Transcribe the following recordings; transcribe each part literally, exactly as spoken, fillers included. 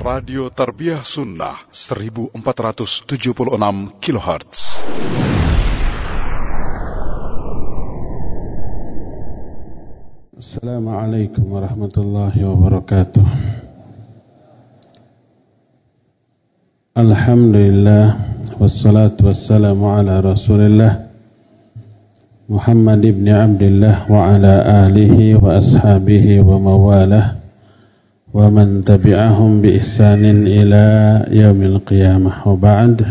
Radio Tarbiyah Sunnah seribu empat ratus tujuh puluh enam kilohertz. Assalamualaikum warahmatullahi wabarakatuh. Alhamdulillah, wassalatu wassalamu ala Rasulillah Muhammad ibn Abdullah wa ala alihi wa ashabihi wa mawalah wa man tabi'ahum bi ihsanin ila yaumil qiyamah. Wa ba'd,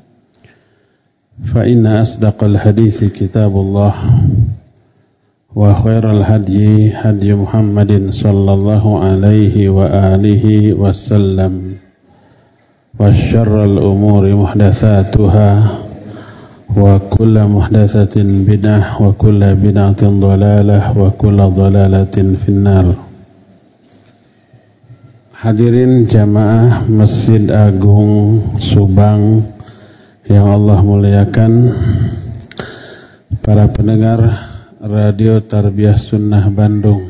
fa inna asdaqal hadithi kitabullah wa khairal hadyi hadyi Muhammadin sallallahu alaihi wa alihi wasallam, wa syarral umuri muhdatsatuha wa kullu muhdatsatin bid'ah wa kullu bid'atin dhalalah wa kullu dhalalatin finnar. Hadirin jamaah Masjid Agung Subang yang Allah muliakan, para pendengar Radio Tarbiyah Sunnah Bandung,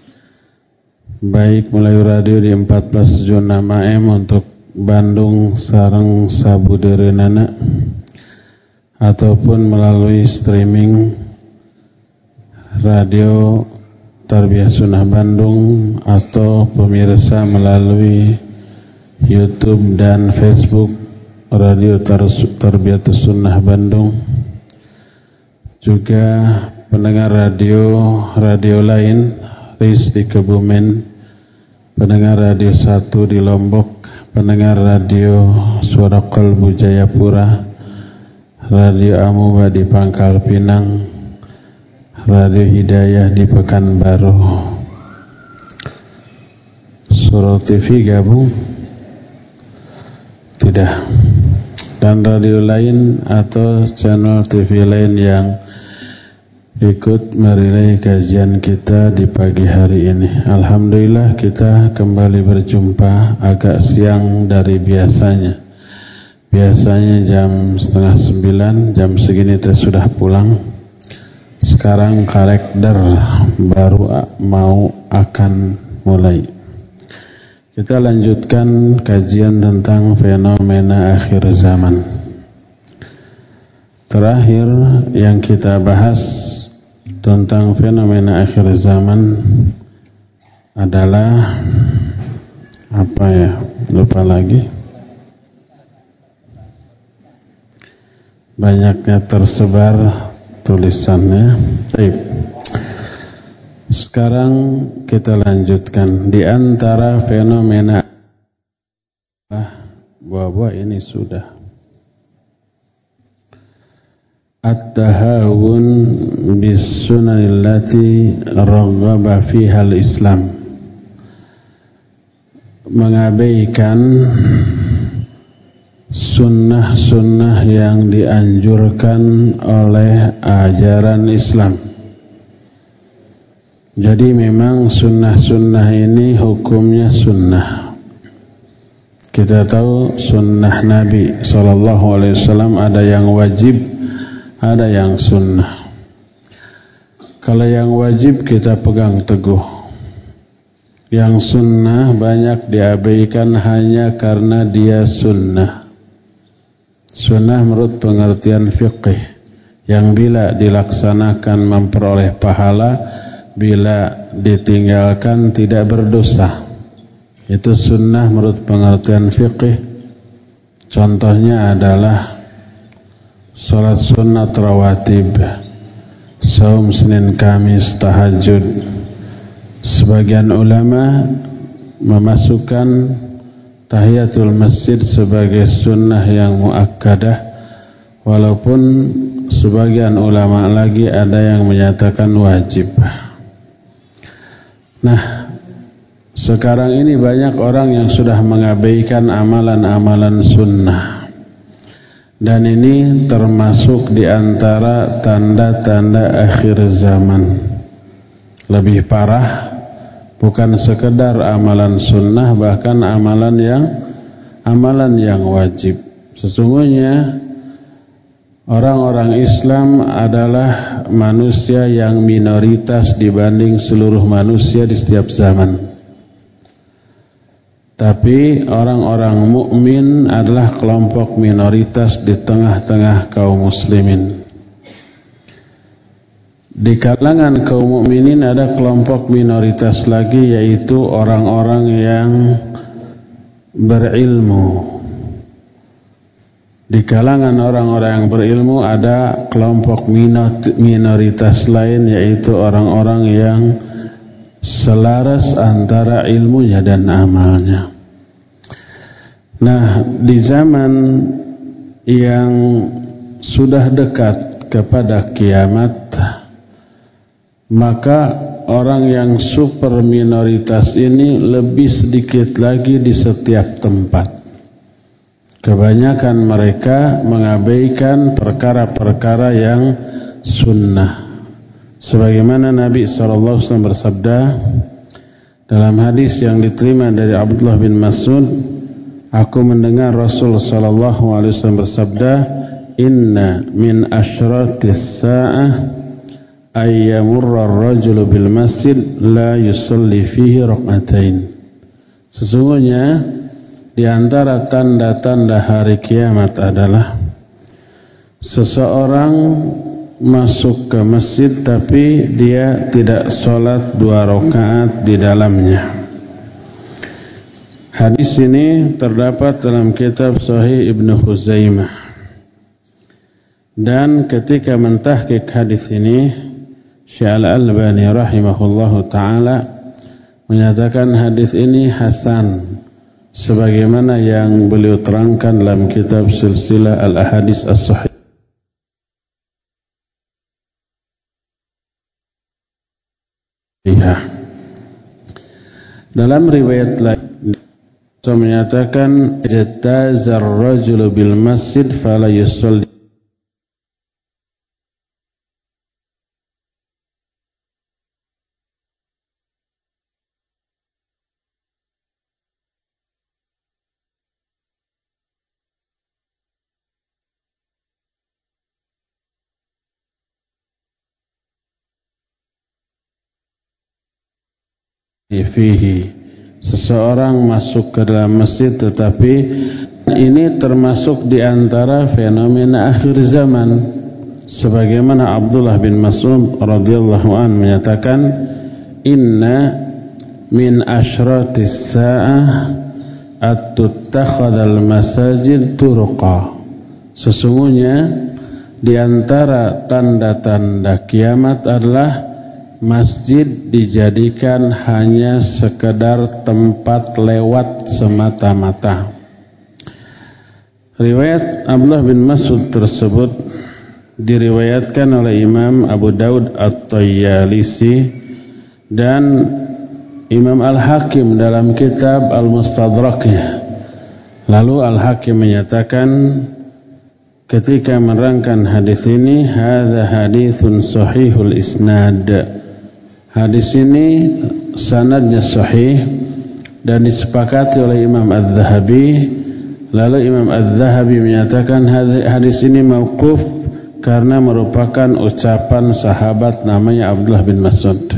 baik melalui radio di empat belas tujuh enam A M untuk Bandung sareng sabudereunana ataupun melalui streaming Radio Tarbiyah Sunnah Bandung atau pemirsa melalui YouTube dan Facebook Radio Tarbiyah Sunnah Bandung, juga pendengar radio radio lain Ris di Kebumen, pendengar radio satu di Lombok, pendengar radio Suara Kolbu Jayapura, Radio Amuba di Pangkal Pinang, Radio Hidayah di Pekanbaru. Surau T V gabung? Tidak. Dan radio lain atau channel T V lain yang ikut merilai kajian kita di pagi hari ini. Alhamdulillah kita kembali berjumpa agak siang dari biasanya. Biasanya jam setengah sembilan, jam segini kita sudah pulang. Sekarang kalender baru mau akan mulai. Kita lanjutkan kajian tentang fenomena akhir zaman. Terakhir yang kita bahas tentang fenomena akhir zaman adalah apa ya? Lupa lagi. Banyaknya tersebar tulisannya. Baik. Sekarang kita lanjutkan di antara fenomena bahwa ini sudah at-tahawun bis sunanillati raghaba fiha al-Islam, mengabaikan sunnah-sunnah yang dianjurkan oleh ajaran Islam. Jadi memang sunnah-sunnah ini hukumnya sunnah. Kita tahu sunnah Nabi shallallahu alaihi wasallam ada yang wajib, ada yang sunnah. Kalau yang wajib kita pegang teguh, yang sunnah banyak diabaikan hanya karena dia sunnah. Sunnah menurut pengertian fiqih, yang bila dilaksanakan memperoleh pahala, bila ditinggalkan tidak berdosa. Itu sunnah menurut pengertian fiqih. Contohnya adalah salat sunat rawatib, saum Senin Kamis, tahajud. Sebagian ulama memasukkan tahiyatul masjid sebagai sunnah yang muakkadah, walaupun sebagian ulama lagi ada yang menyatakan wajib. Nah, sekarang ini banyak orang yang sudah mengabaikan amalan-amalan sunnah, dan ini termasuk di antara tanda-tanda akhir zaman. Lebih parah, bukan sekedar amalan sunnah, bahkan amalan yang amalan yang wajib. Sesungguhnya orang-orang Islam adalah manusia yang minoritas dibanding seluruh manusia di setiap zaman. Tapi orang-orang mukmin adalah kelompok minoritas di tengah-tengah kaum muslimin. Di kalangan kaum mukminin ada kelompok minoritas lagi, yaitu orang-orang yang berilmu. Di kalangan orang-orang yang berilmu ada kelompok minoritas lain, yaitu orang-orang yang selaras antara ilmunya dan amalnya. Nah, di zaman yang sudah dekat kepada kiamat, maka orang yang super minoritas ini lebih sedikit lagi di setiap tempat. Kebanyakan mereka mengabaikan perkara-perkara yang sunnah. Sebagaimana Nabi shallallahu alaihi wasallam bersabda dalam hadis yang diterima dari Abdullah bin Mas'ud, aku mendengar Rasul shallallahu alaihi wasallam bersabda, inna min asyratis sa'ah ayyamurra ar-rajulu bil masjid la yusalli fihi rak'atain. Sesungguhnya di antara tanda-tanda hari kiamat adalah seseorang masuk ke masjid tapi dia tidak sholat dua rakaat di dalamnya. Hadis ini terdapat dalam kitab Sahih Ibnu Khuzaimah. Dan ketika mentahqiq hadis ini, Syekh Al-Albani rahimahullahu taala menyatakan hadis ini hasan, sebagaimana yang beliau terangkan dalam kitab Silsilah Al-Ahadits As-Sahih. Dalam riwayat lain menyatakan jatazar rajulu bil masjid fala yusalli fihi. Seseorang masuk ke dalam masjid, tetapi ini termasuk di antara fenomena akhir zaman, sebagaimana Abdullah bin Mas'ud radhiyallahu an menyatakan, inna min asyratis sa'ah at-tuttakhadhal masajid turuqa. Sesungguhnya di antara tanda-tanda kiamat adalah masjid dijadikan hanya sekedar tempat lewat semata-mata. Riwayat Abdullah bin Mas'ud tersebut diriwayatkan oleh Imam Abu Daud At-Tayyalisi dan Imam Al-Hakim dalam kitab Al-Mustadraknya. Lalu Al-Hakim menyatakan ketika menerangkan hadis ini, hadza haditsun sahihul isnad. Hadis ini sanadnya sahih dan disepakati oleh Imam Az-Zahabi. Lalu Imam Az-Zahabi menyatakan hadis ini mauquf karena merupakan ucapan sahabat namanya Abdullah bin Mas'ud.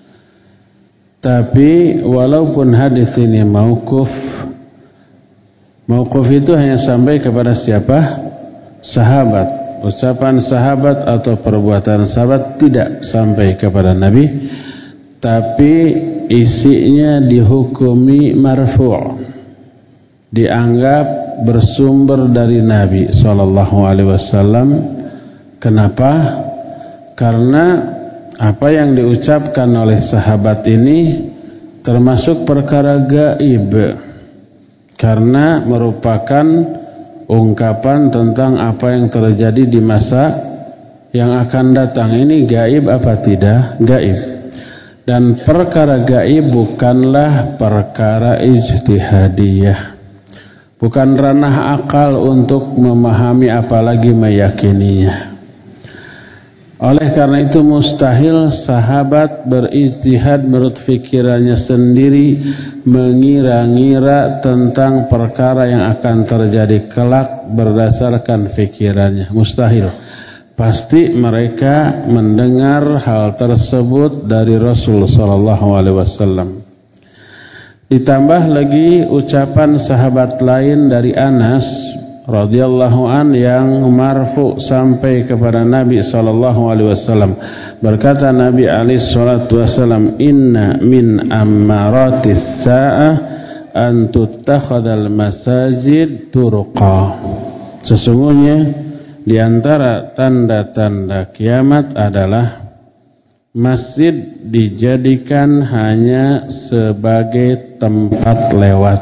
Tapi walaupun hadis ini mauquf, mauquf itu hanya sampai kepada siapa? Sahabat. Ucapan sahabat atau perbuatan sahabat tidak sampai kepada Nabi, tapi isinya dihukumi marfu', dianggap bersumber dari Nabi sallallahu alaihi wasallam. Kenapa? Karena apa yang diucapkan oleh sahabat ini termasuk perkara gaib, karena merupakan ungkapan tentang apa yang terjadi di masa yang akan datang. Ini gaib apa tidak? Gaib. Dan perkara gaib bukanlah perkara ijtihadiyah, bukan ranah akal untuk memahami apalagi meyakininya. Oleh karena itu mustahil sahabat berijtihad menurut fikirannya sendiri, mengira-ngira tentang perkara yang akan terjadi kelak berdasarkan fikirannya. Mustahil. Pasti mereka mendengar hal tersebut dari Rasul sallallahu alaihi wasallam. Ditambah lagi ucapan sahabat lain dari Anas radhiyallahu an yang marfu sampai kepada Nabi sallallahu alaihi wasallam. Berkata Nabi alaihi salatu wasallam, "Inna min ammaratis sa'ah an tuttakhadal masajid turqa." Sesungguhnya di antara tanda-tanda kiamat adalah masjid dijadikan hanya sebagai tempat lewat.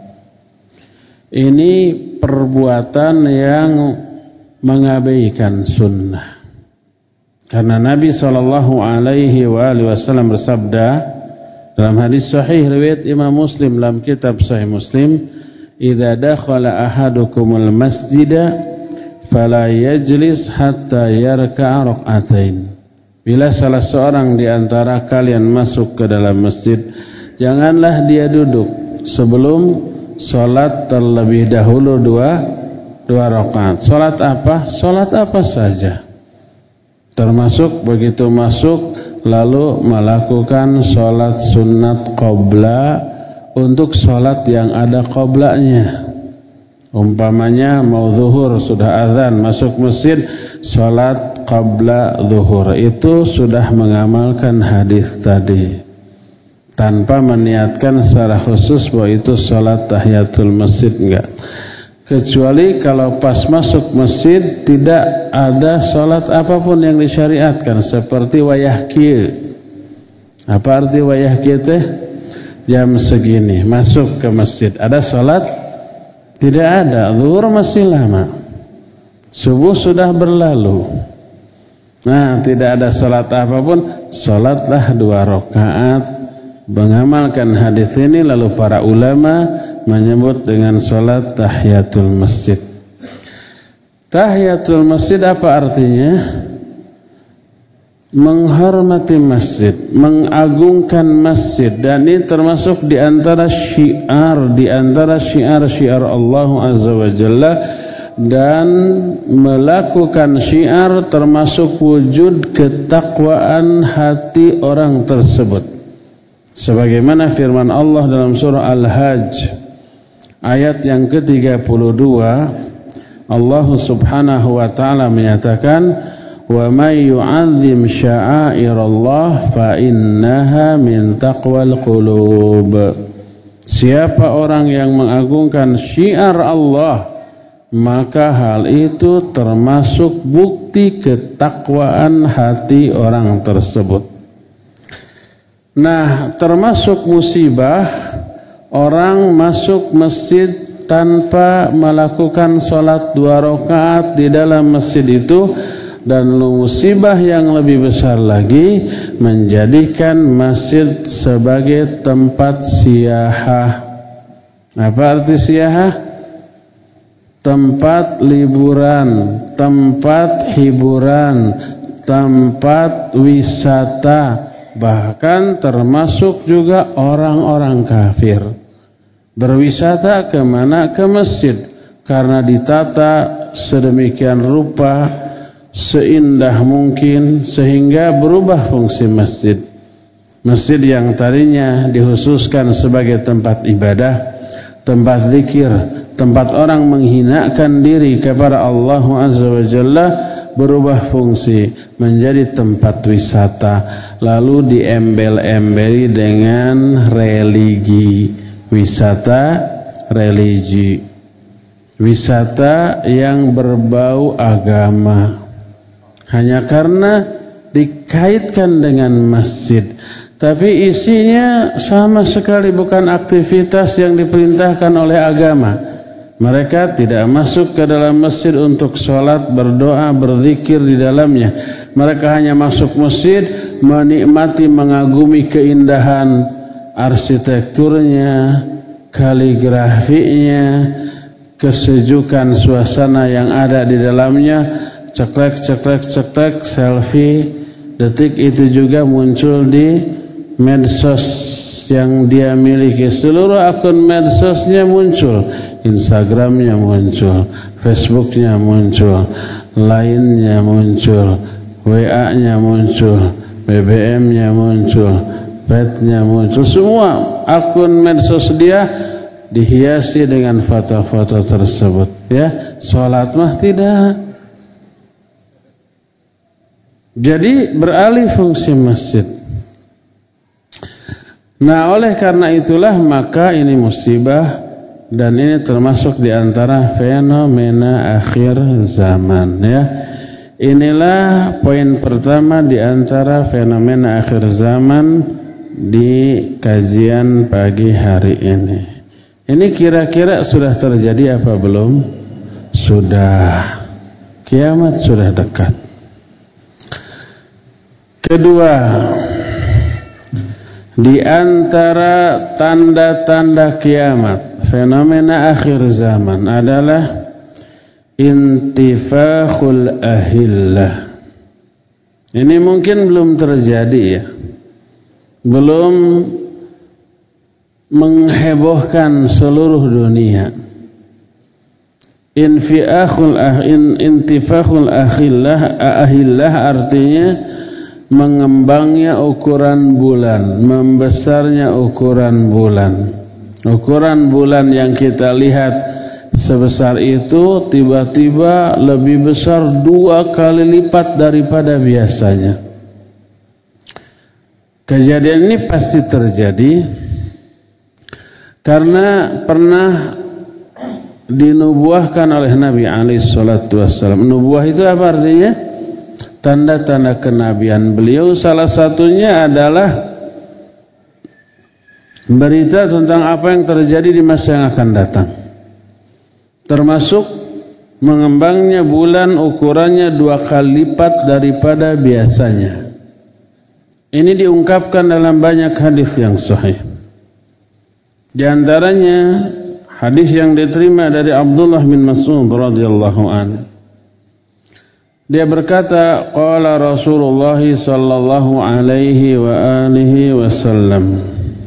Ini perbuatan yang mengabaikan sunnah. Karena Nabi sallallahu alaihi wasallam bersabda dalam hadis sahih riwayat Imam Muslim dalam kitab Sahih Muslim, "Idza dakhala ahadukumul masjida fala yajlis hatta yarka'a rak'atain." Bila salah seorang di antara kalian masuk ke dalam masjid, janganlah dia duduk sebelum salat terlebih dahulu dua dua rakaat. Salat apa? Salat apa saja. Termasuk begitu masuk lalu melakukan salat sunat qabla untuk salat yang ada qablanya. Umpamanya mau zuhur sudah azan, masuk masjid salat qabla zuhur, itu sudah mengamalkan hadis tadi tanpa meniatkan secara khusus bahwa itu salat tahiyatul masjid, enggak. Kecuali kalau pas masuk masjid tidak ada salat apapun yang disyariatkan, seperti wayah kieu. Apa arti wayah kieu teh? Jam segini masuk ke masjid, ada salat? Tidak ada. Zuhur masih lama, subuh sudah berlalu. Nah, tidak ada salat apapun, salatlah dua rakaat. Mengamalkan hadis ini lalu para ulama menyebut dengan salat tahiyatul masjid. Tahiyatul masjid apa artinya? Menghormati masjid, mengagungkan masjid, dan ini termasuk di antara syiar, di antara syiar-syiar Allah Azza wa Jalla, dan melakukan syiar termasuk wujud ketakwaan hati orang tersebut. Sebagaimana firman Allah dalam surah Al-Hajj ayat yang ke tiga puluh dua, Allah Subhanahu wa taala menyatakan, "Wa may yu'azzim sya'airallah fa innaha min taqwal qulub." Siapa orang yang mengagungkan syiar Allah, maka hal itu termasuk bukti ketakwaan hati orang tersebut. Nah, termasuk musibah orang masuk masjid tanpa melakukan sholat dua rakaat di dalam masjid itu, dan musibah yang lebih besar lagi menjadikan masjid sebagai tempat siyahah. Apa arti siyahah? Tempat liburan, tempat hiburan, tempat wisata. Bahkan termasuk juga orang-orang kafir berwisata kemana? Ke masjid, karena ditata sedemikian rupa, seindah mungkin, sehingga berubah fungsi masjid. Masjid yang tadinya dikhususkan sebagai tempat ibadah, tempat zikir, tempat orang menghinakan diri kepada Allah Azza wa Jalla, berubah fungsi menjadi tempat wisata, lalu diembel-embeli dengan religi. Wisata religi, wisata yang berbau agama, hanya karena dikaitkan dengan masjid, tapi isinya sama sekali bukan aktivitas yang diperintahkan oleh agama. Mereka tidak masuk ke dalam masjid untuk sholat, berdoa, berzikir di dalamnya. Mereka hanya masuk masjid menikmati, mengagumi keindahan arsitekturnya, kaligrafinya, kesejukan suasana yang ada di dalamnya. Ceklek, ceklek, ceklek, selfie. Detik itu juga muncul di medsos yang dia miliki. Seluruh akun medsosnya muncul, Instagramnya muncul, Facebooknya muncul, Line-nya muncul, W A-nya muncul, B B M-nya muncul, petnya muncul, semua akun medsos dia dihiasi dengan foto-foto tersebut. Ya, sholat mah tidak. Jadi beralih fungsi masjid. Nah, oleh karena itulah maka ini musibah dan ini termasuk di antara fenomena akhir zaman, ya. Inilah poin pertama di antara fenomena akhir zaman di kajian pagi hari ini. Ini kira-kira sudah terjadi apa belum? Sudah. Kiamat sudah dekat. Kedua, di antara tanda-tanda kiamat, fenomena akhir zaman adalah intifakhul ahillah. Ini mungkin belum terjadi, ya. Belum menghebohkan seluruh dunia. Infiakhul ah, in, intifakhul ahillah, ahillah artinya mengembangnya ukuran bulan, membesarnya ukuran bulan. Ukuran bulan yang kita lihat sebesar itu tiba-tiba lebih besar dua kali lipat daripada biasanya. Kejadian ini pasti terjadi karena pernah dinubuahkan oleh Nabi alaihi salatu wassalam. Nubuah itu apa artinya? Tanda-tanda kenabian beliau, salah satunya adalah berita tentang apa yang terjadi di masa yang akan datang, termasuk mengembangnya bulan ukurannya dua kali lipat daripada biasanya. Ini diungkapkan dalam banyak hadis yang sahih. Di antaranya hadis yang diterima dari Abdullah bin Mas'ud radhiyallahu anhu. Dia berkata, qala Rasulullah sallallahu alaihi wa alihi wasallam,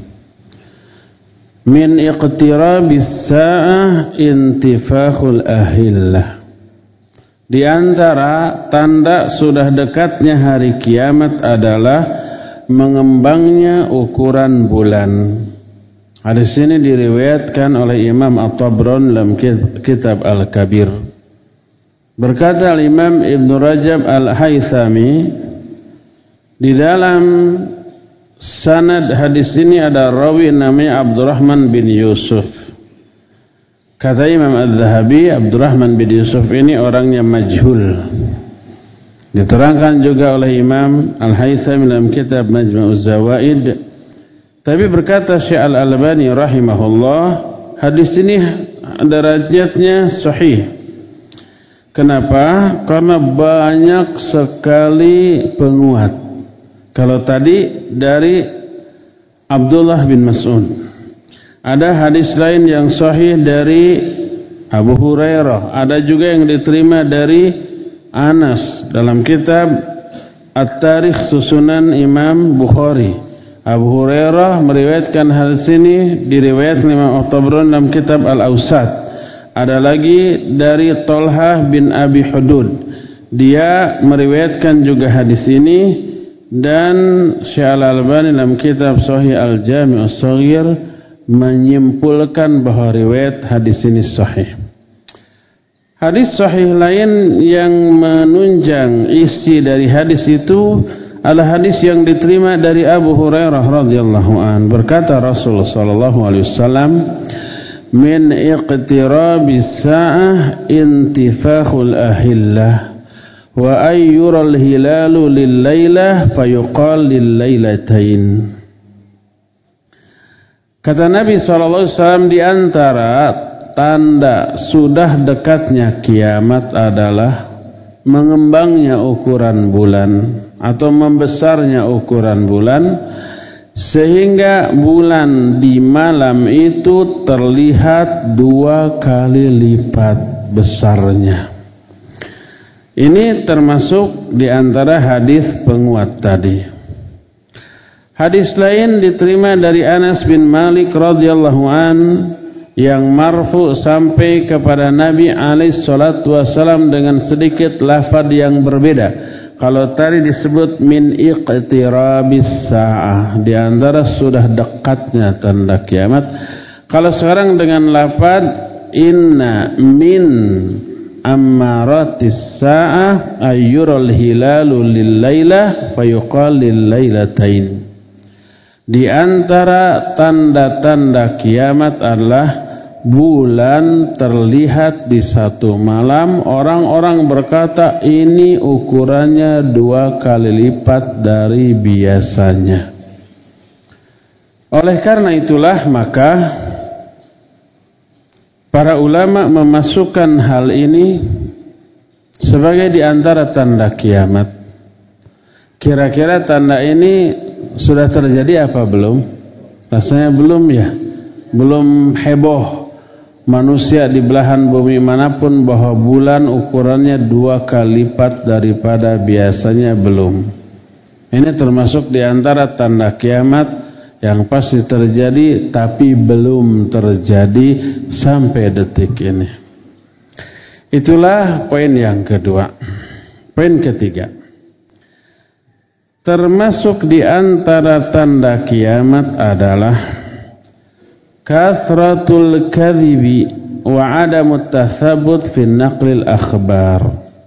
min iqtirabis sa'ah intifakhul ahillah. Di antara tanda sudah dekatnya hari kiamat adalah mengembangnya ukuran bulan. Hadis ini diriwayatkan oleh Imam At-Tabrani dalam kitab Al-Kabir. Berkata Imam Ibn Rajab Al-Haythami, di dalam sanad hadis ini ada rawi namanya Abdurrahman bin Yusuf. Kata Imam Al-Zahabi, Abdurrahman bin Yusuf ini orangnya majhul. Diterangkan juga oleh Imam Al-Haythami dalam kitab Majma'uz Zawaid. Tapi berkata Syekh Al-Albani rahimahullah, hadis ini derajatnya sahih. Kenapa? Karena banyak sekali penguat. Kalau tadi dari Abdullah bin Mas'ud, ada hadis lain yang sahih dari Abu Hurairah, ada juga yang diterima dari Anas dalam kitab At-Tarikh Susunan Imam Bukhari. Abu Hurairah meriwayatkan hadis ini, diriwayatkan Imam At-Tabrani dalam kitab Al-Awsat. Ada lagi dari Tolhah bin Abi Hudud, dia meriwayatkan juga hadis ini. Dan Syekh Al-Albani dalam kitab Sahih Al-Jami' As-Shaghir menyimpulkan bahwa riwayat hadis ini sahih. Hadis sahih lain yang menunjang isi dari hadis itu adalah hadis yang diterima dari Abu Hurairah radhiyallahu an. Berkata Rasulullah sallallahu alaihi wasallam, min iqtirabis sa'ah intifakhul ahillah wa ayyural hilalu lil-lailah fayuqal lil-lailatain. Kata Nabi sallallahu alaihi wasallam, di antara tanda sudah dekatnya kiamat adalah mengembangnya ukuran bulan atau membesarnya ukuran bulan, sehingga bulan di malam itu terlihat dua kali lipat besarnya. Ini termasuk di antara hadis penguat tadi. Hadis lain diterima dari Anas bin Malik radhiyallahu an yang marfu sampai kepada Nabi alaihi salatu wasallam dengan sedikit lafaz yang berbeda. Kalau tadi disebut min iqtirabis sa'ah, di antara sudah dekatnya tanda kiamat. Kalau sekarang dengan lafaz inna min ammaratis sa'ah ayyurul hilalu lil lailah fayuqal lil lailatain. Di antara tanda-tanda kiamat adalah bulan terlihat di satu malam. Orang-orang berkata ini ukurannya dua kali lipat dari biasanya. Oleh karena itulah maka para ulama memasukkan hal ini sebagai di antara tanda kiamat. Kira-kira tanda ini sudah terjadi apa belum? Rasanya belum ya. Belum heboh manusia di belahan bumi manapun bahwa bulan ukurannya dua kali lipat daripada biasanya, belum. Ini termasuk di antara tanda kiamat yang pasti terjadi tapi belum terjadi sampai detik ini. Itulah poin yang kedua. Poin ketiga, termasuk di antara tanda kiamat adalah kathratul kadhibi wa adamut tathabbut fi naqlil akhbar.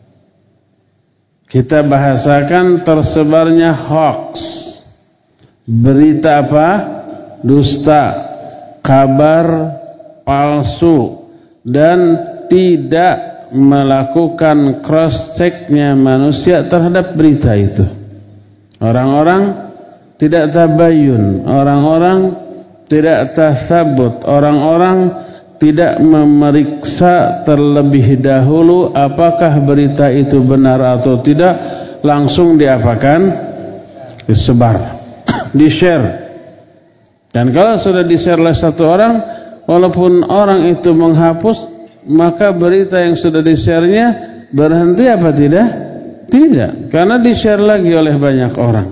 Kita bahasakan tersebarnya hoax, berita apa? Dusta, kabar palsu, dan tidak melakukan cross checknya manusia terhadap berita itu. Orang-orang tidak tabayun, orang-orang tidak tasabut, orang-orang tidak memeriksa terlebih dahulu apakah berita itu benar atau tidak, langsung diapakan? Disebar, di-share. Dan kalau sudah di-share oleh satu orang, walaupun orang itu menghapus, maka berita yang sudah di-share-nya berhenti apa tidak? Tidak, karena di-share lagi oleh banyak orang.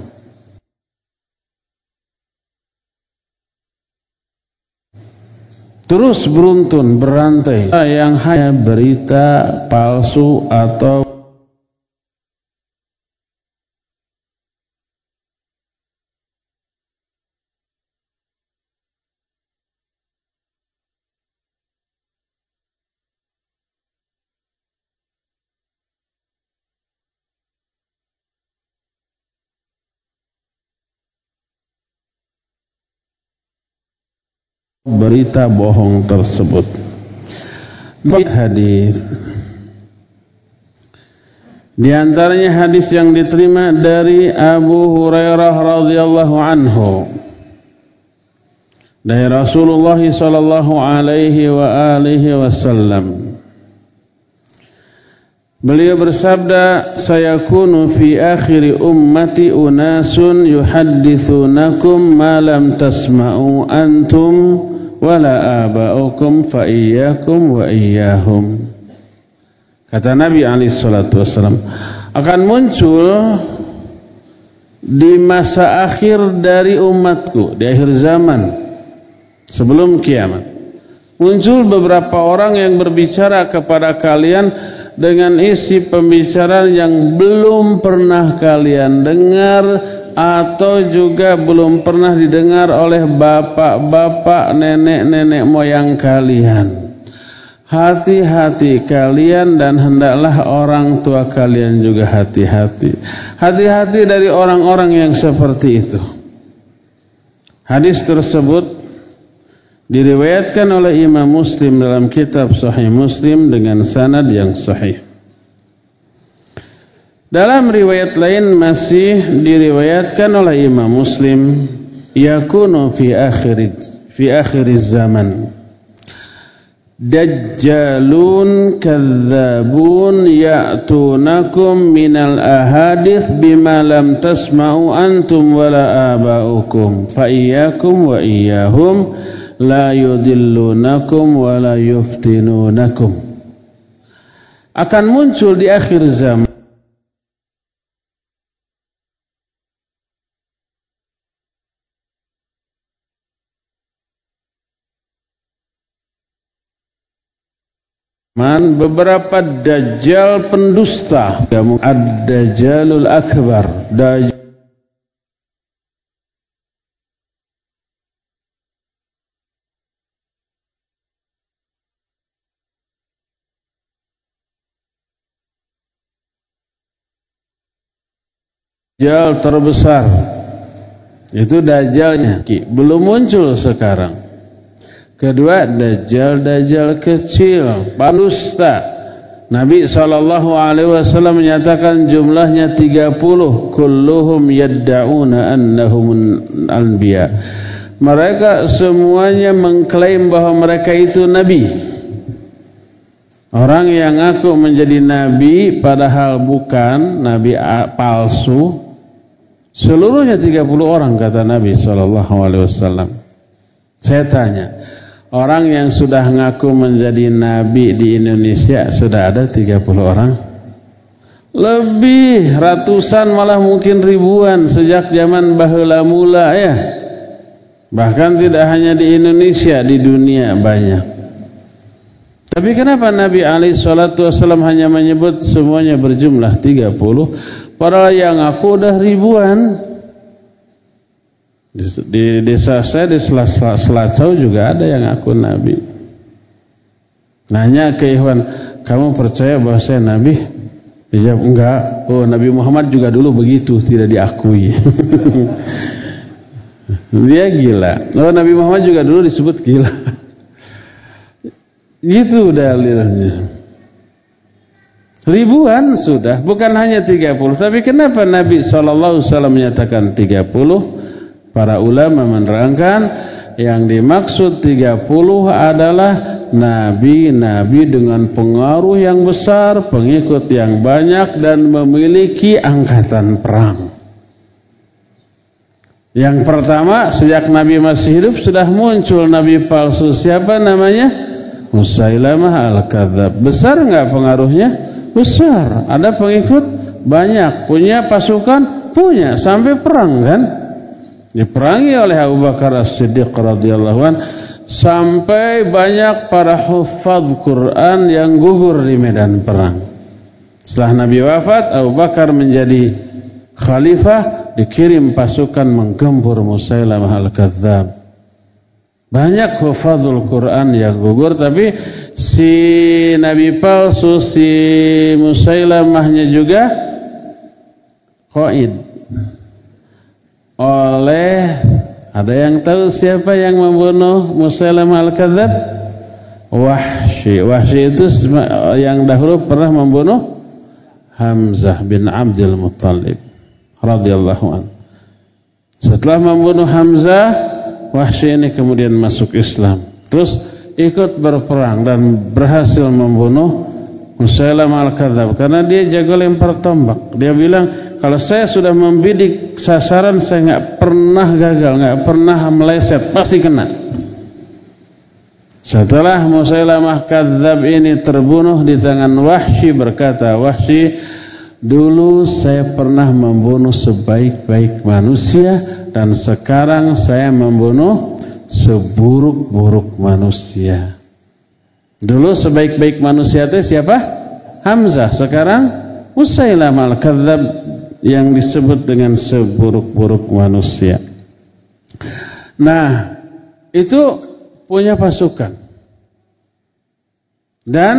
Terus beruntun, berantai yang hanya berita palsu atau berita bohong tersebut. Hadis di antaranya hadis yang diterima dari Abu Hurairah radhiyallahu anhu dari Rasulullah sallallahu alaihi wa alihi wasallam. Beliau bersabda, sayakunu fi akhiri ummati unasun yuhaddithunakum ma lam tasma'u antum wala aba'ukum fa iyyakum wa iyyahum. Kata Nabi alaihi salatu wasallam, akan muncul di masa akhir dari umatku, di akhir zaman sebelum kiamat, muncul beberapa orang yang berbicara kepada kalian dengan isi pembicaraan yang belum pernah kalian dengar atau juga belum pernah didengar oleh bapak-bapak, nenek-nenek moyang kalian. Hati-hati kalian dan hendaklah orang tua kalian juga hati-hati. Hati-hati dari orang-orang yang seperti itu. Hadis tersebut diriwayatkan oleh Imam Muslim dalam kitab Sahih Muslim dengan sanad yang sahih. Dalam riwayat lain masih diriwayatkan oleh Imam Muslim, yakunu fi akhir fi akhir zaman dajjalun kadzabun ya'tunakum minal ahadits bima lam tasma'u antum wala aba'ukum fa iyyakum wa iyyahum la yudillunakum wa la yuftinunakum. Akan muncul di akhir zaman Man beberapa dajjal pendusta, ad-dajjalul akbar, dajjal Dajjal terbesar itu dajjalnya belum muncul sekarang. Kedua, dajjal-dajjal kecil pendusta. Nabi shallallahu alaihi wasallam menyatakan jumlahnya tiga puluh, kulluhum yadda'una annahum anbiya. Mereka semuanya mengklaim bahwa mereka itu nabi. Orang yang ngaku menjadi nabi padahal bukan, nabi palsu. Seluruhnya tiga puluh orang kata Nabi shallallahu alaihi wasallam. Saya tanya, orang yang sudah ngaku menjadi nabi di Indonesia sudah ada tiga puluh orang? Lebih, ratusan malah mungkin ribuan sejak zaman baheula mula ya. Bahkan tidak hanya di Indonesia, di dunia banyak. Tapi kenapa Nabi alaihi salatu wasallam hanya menyebut semuanya berjumlah tiga puluh? Padahal yang aku udah ribuan. Di, di desa saya di Selacau juga ada yang aku nabi. Nanya ke Ikhwan, kamu percaya bahwa saya nabi? Dijawab enggak. Oh, Nabi Muhammad juga dulu begitu, tidak diakui. Dia gila. Oh, Nabi Muhammad juga dulu disebut gila. Gitu dalilnya. Ribuan sudah, bukan hanya tiga puluh. Tapi kenapa Nabi shallallahu alaihi wasallam menyatakan tiga puluh? Para ulama menerangkan yang dimaksud tiga puluh adalah nabi-nabi dengan pengaruh yang besar, pengikut yang banyak dan memiliki angkatan perang. Yang pertama, sejak Nabi masih hidup sudah muncul nabi palsu. Siapa namanya? Musailamah al-Kadzab. Besar enggak pengaruhnya? Besar. Ada pengikut banyak, punya pasukan, punya, sampai perang kan? Diperangi oleh Abu Bakar As-Siddiq radhiyallahu an, sampai banyak para hufadz Quran yang gugur di medan perang. Setelah Nabi wafat, Abu Bakar menjadi khalifah, dikirim pasukan menggempur Musailamah al-Kadzab. Banyak hufadzul Quran yang gugur, tapi si Nabi palsu, si Musailamahnya juga qaid oleh, ada yang tahu siapa yang membunuh Musailamah al-Kadzab? Wahsy. Wahsy itu yang dahulu pernah membunuh Hamzah bin Abdul Muttalib radhiyallahu anhu. Setelah membunuh Hamzah, Wahsy ini kemudian masuk Islam, terus ikut berperang dan berhasil membunuh Musailamah al-Kadzab karena dia jago lempar tombak. Dia bilang, kalau saya sudah membidik sasaran, saya nggak pernah gagal, nggak pernah meleset, pasti kena. Setelah Musailamah Kadzab ini terbunuh di tangan Wahsy, berkata Wahsy, dulu saya pernah membunuh sebaik-baik manusia dan sekarang saya membunuh seburuk-buruk manusia. Dulu sebaik-baik manusia itu siapa? Hamzah. Sekarang Musailamah al-Kadzab yang disebut dengan seburuk-buruk manusia. Nah, itu punya pasukan. Dan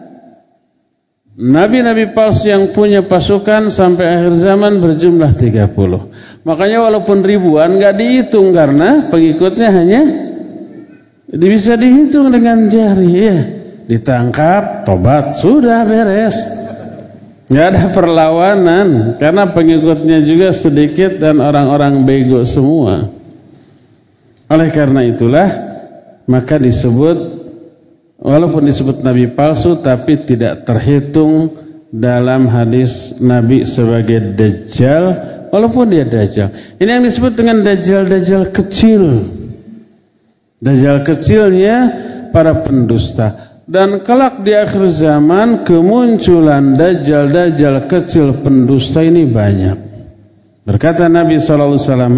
nabi-nabi palsu yang punya pasukan sampai akhir zaman berjumlah tiga puluh. Makanya walaupun ribuan gak dihitung karena pengikutnya hanya bisa dihitung dengan jari ya. Ditangkap, tobat, sudah beres. Gak ada perlawanan karena pengikutnya juga sedikit dan orang-orang bego semua. Oleh karena itulah maka disebut, walaupun disebut nabi palsu tapi tidak terhitung dalam hadis Nabi sebagai dajjal, walaupun dia dajjal. Ini yang disebut dengan dajjal-dajjal kecil. Dajjal kecilnya para pendusta. Dan kelak di akhir zaman kemunculan dajjal-dajjal kecil pendusta ini banyak. Berkata Nabi shallallahu alaihi wasallam,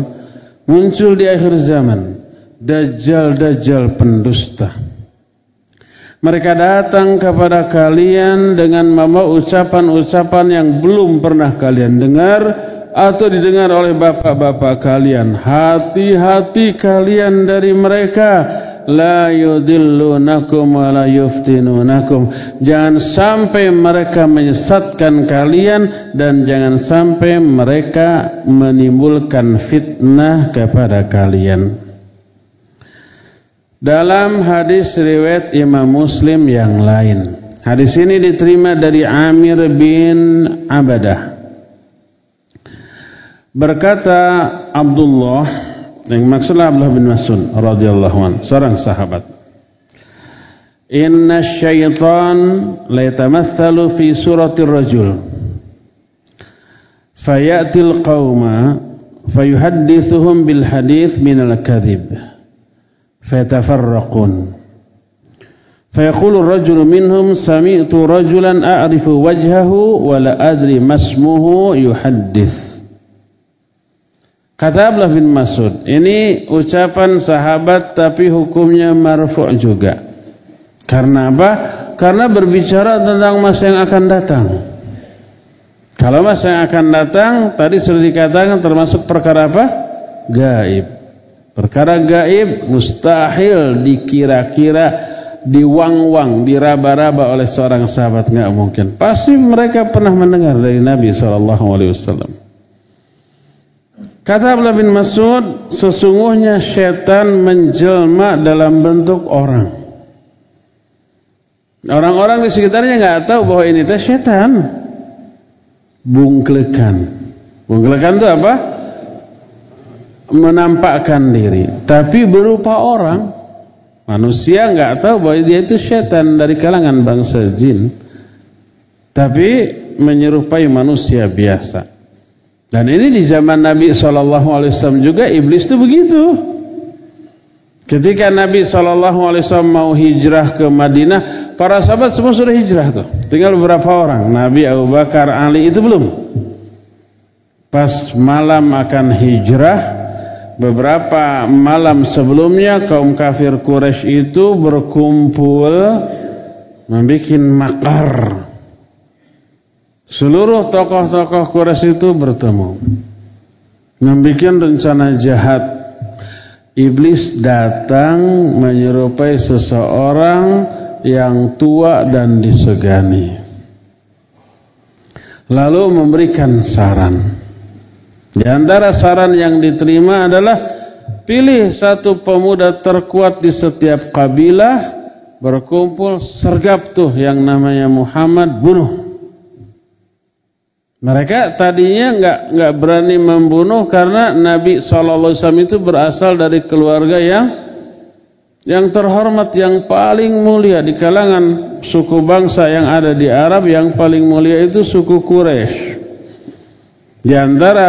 muncul di akhir zaman dajjal-dajjal pendusta. Mereka datang kepada kalian dengan membawa ucapan-ucapan yang belum pernah kalian dengar atau didengar oleh bapak-bapak kalian. Hati-hati kalian dari mereka. La yudillunakum wa la yuftinunakum. Jangan sampai mereka menyesatkan kalian dan jangan sampai mereka menimbulkan fitnah kepada kalian. Dalam hadis riwayat Imam Muslim yang lain, hadis ini diterima dari Amir bin Abadah. Berkata Abdullah, yang maksudnya Abdullah bin Mas'ud radhiyallahu anhu, seorang sahabat. Inna syaitan la yatamatsalu fi suratir rajul. Fayatil qauma fayuhaddithuhum bil hadits minal kadhib. Fayatafarraqun. Fayaqulu ar-rajulu minhum sami'tu rajulan a'rifu wajhahu wa la adri masmuhu yuhaddits. Kata Abdullah bin Mas'ud, ini ucapan sahabat tapi hukumnya marfu' juga. Karena apa? Karena berbicara tentang masa yang akan datang. Kalau masa yang akan datang, tadi sudah dikatakan termasuk perkara apa? Gaib. Perkara gaib mustahil dikira-kira, diwang-wang, diraba-raba oleh seorang sahabat, enggak mungkin. Pasti mereka pernah mendengar dari Nabi shallallahu alaihi wasallam. Kata Abdullah bin Mas'ud, sesungguhnya syaitan menjelma dalam bentuk orang. Orang-orang di sekitarnya enggak tahu bahwa ini teh syaitan. Bungklekan. Bungklekan itu apa? Menampakkan diri, tapi berupa orang. Manusia enggak tahu bahwa dia itu syaitan dari kalangan bangsa jin, tapi menyerupai manusia biasa. Dan ini di zaman Nabi shallallahu alaihi wasallam juga iblis itu begitu. Ketika Nabi shallallahu alaihi wasallam mau hijrah ke Madinah, para sahabat semua sudah hijrah tuh. Tinggal beberapa orang, Nabi, Abu Bakar, Ali itu belum. Pas malam akan hijrah, beberapa malam sebelumnya kaum kafir Quraisy itu berkumpul membuat makar. Seluruh tokoh-tokoh Quraisy itu bertemu, membuat rencana jahat. Iblis datang menyerupai seseorang yang tua dan disegani, lalu memberikan saran. Di antara saran yang diterima adalah pilih satu pemuda terkuat di setiap kabilah, berkumpul, sergap tuh yang namanya Muhammad, bunuh. Mereka tadinya enggak enggak berani membunuh karena Nabi shallallahu alaihi wasallam itu berasal dari keluarga yang yang terhormat, yang paling mulia di kalangan suku bangsa yang ada di Arab. Yang paling mulia itu suku Quraisy. Di antara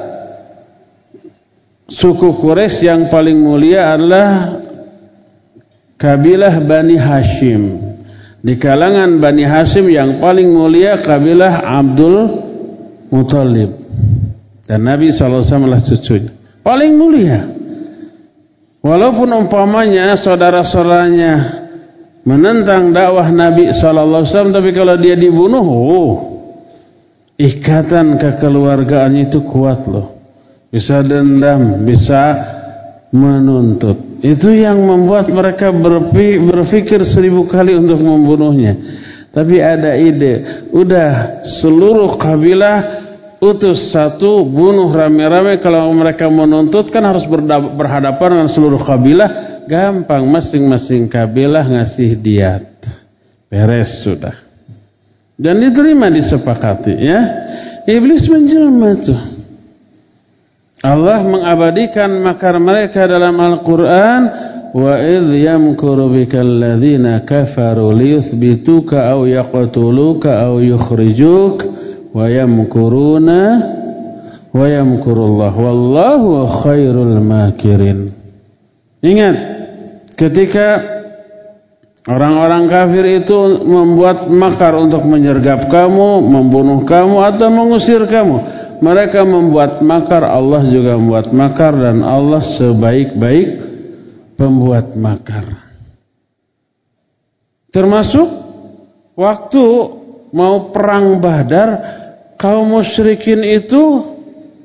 suku Quraisy yang paling mulia adalah kabilah Bani Hashim. Di kalangan Bani Hashim yang paling mulia kabilah Abdul Muthalib. Dan Nabi shallallahu alaihi wasallam adalah cucunya paling mulia. Walaupun umpamanya saudara-saudaranya menentang dakwah Nabi shallallahu alaihi wasallam, tapi kalau dia dibunuh, oh, ikatan kekeluargaannya itu kuat loh. Bisa dendam, bisa menuntut. Itu yang membuat mereka berpikir seribu kali untuk membunuhnya. Tapi ada ide, udah seluruh kabilah utus satu, bunuh rame-rame. Kalau mereka menuntut kan harus berhadapan dengan seluruh kabilah. Gampang, masing-masing kabilah ngasih diat. Beres sudah. Dan diterima, disepakati ya. Iblis menjelma tuh. Allah mengabadikan makar mereka dalam Al-Quran. Wa idh yamkuru bikal ladzina kafaru liyuthbituka aw yaqtuluka aw yukhrijuk wa yamkuruna wa yamkurullah wallahu khairul makirin. Ingat, ketika orang-orang kafir itu membuat makar untuk menyergap kamu, membunuh kamu atau mengusir kamu, mereka membuat makar, Allah juga membuat makar, dan Allah sebaik-baik pembuat makar. Termasuk waktu mau perang Badar, kaum musyrikin itu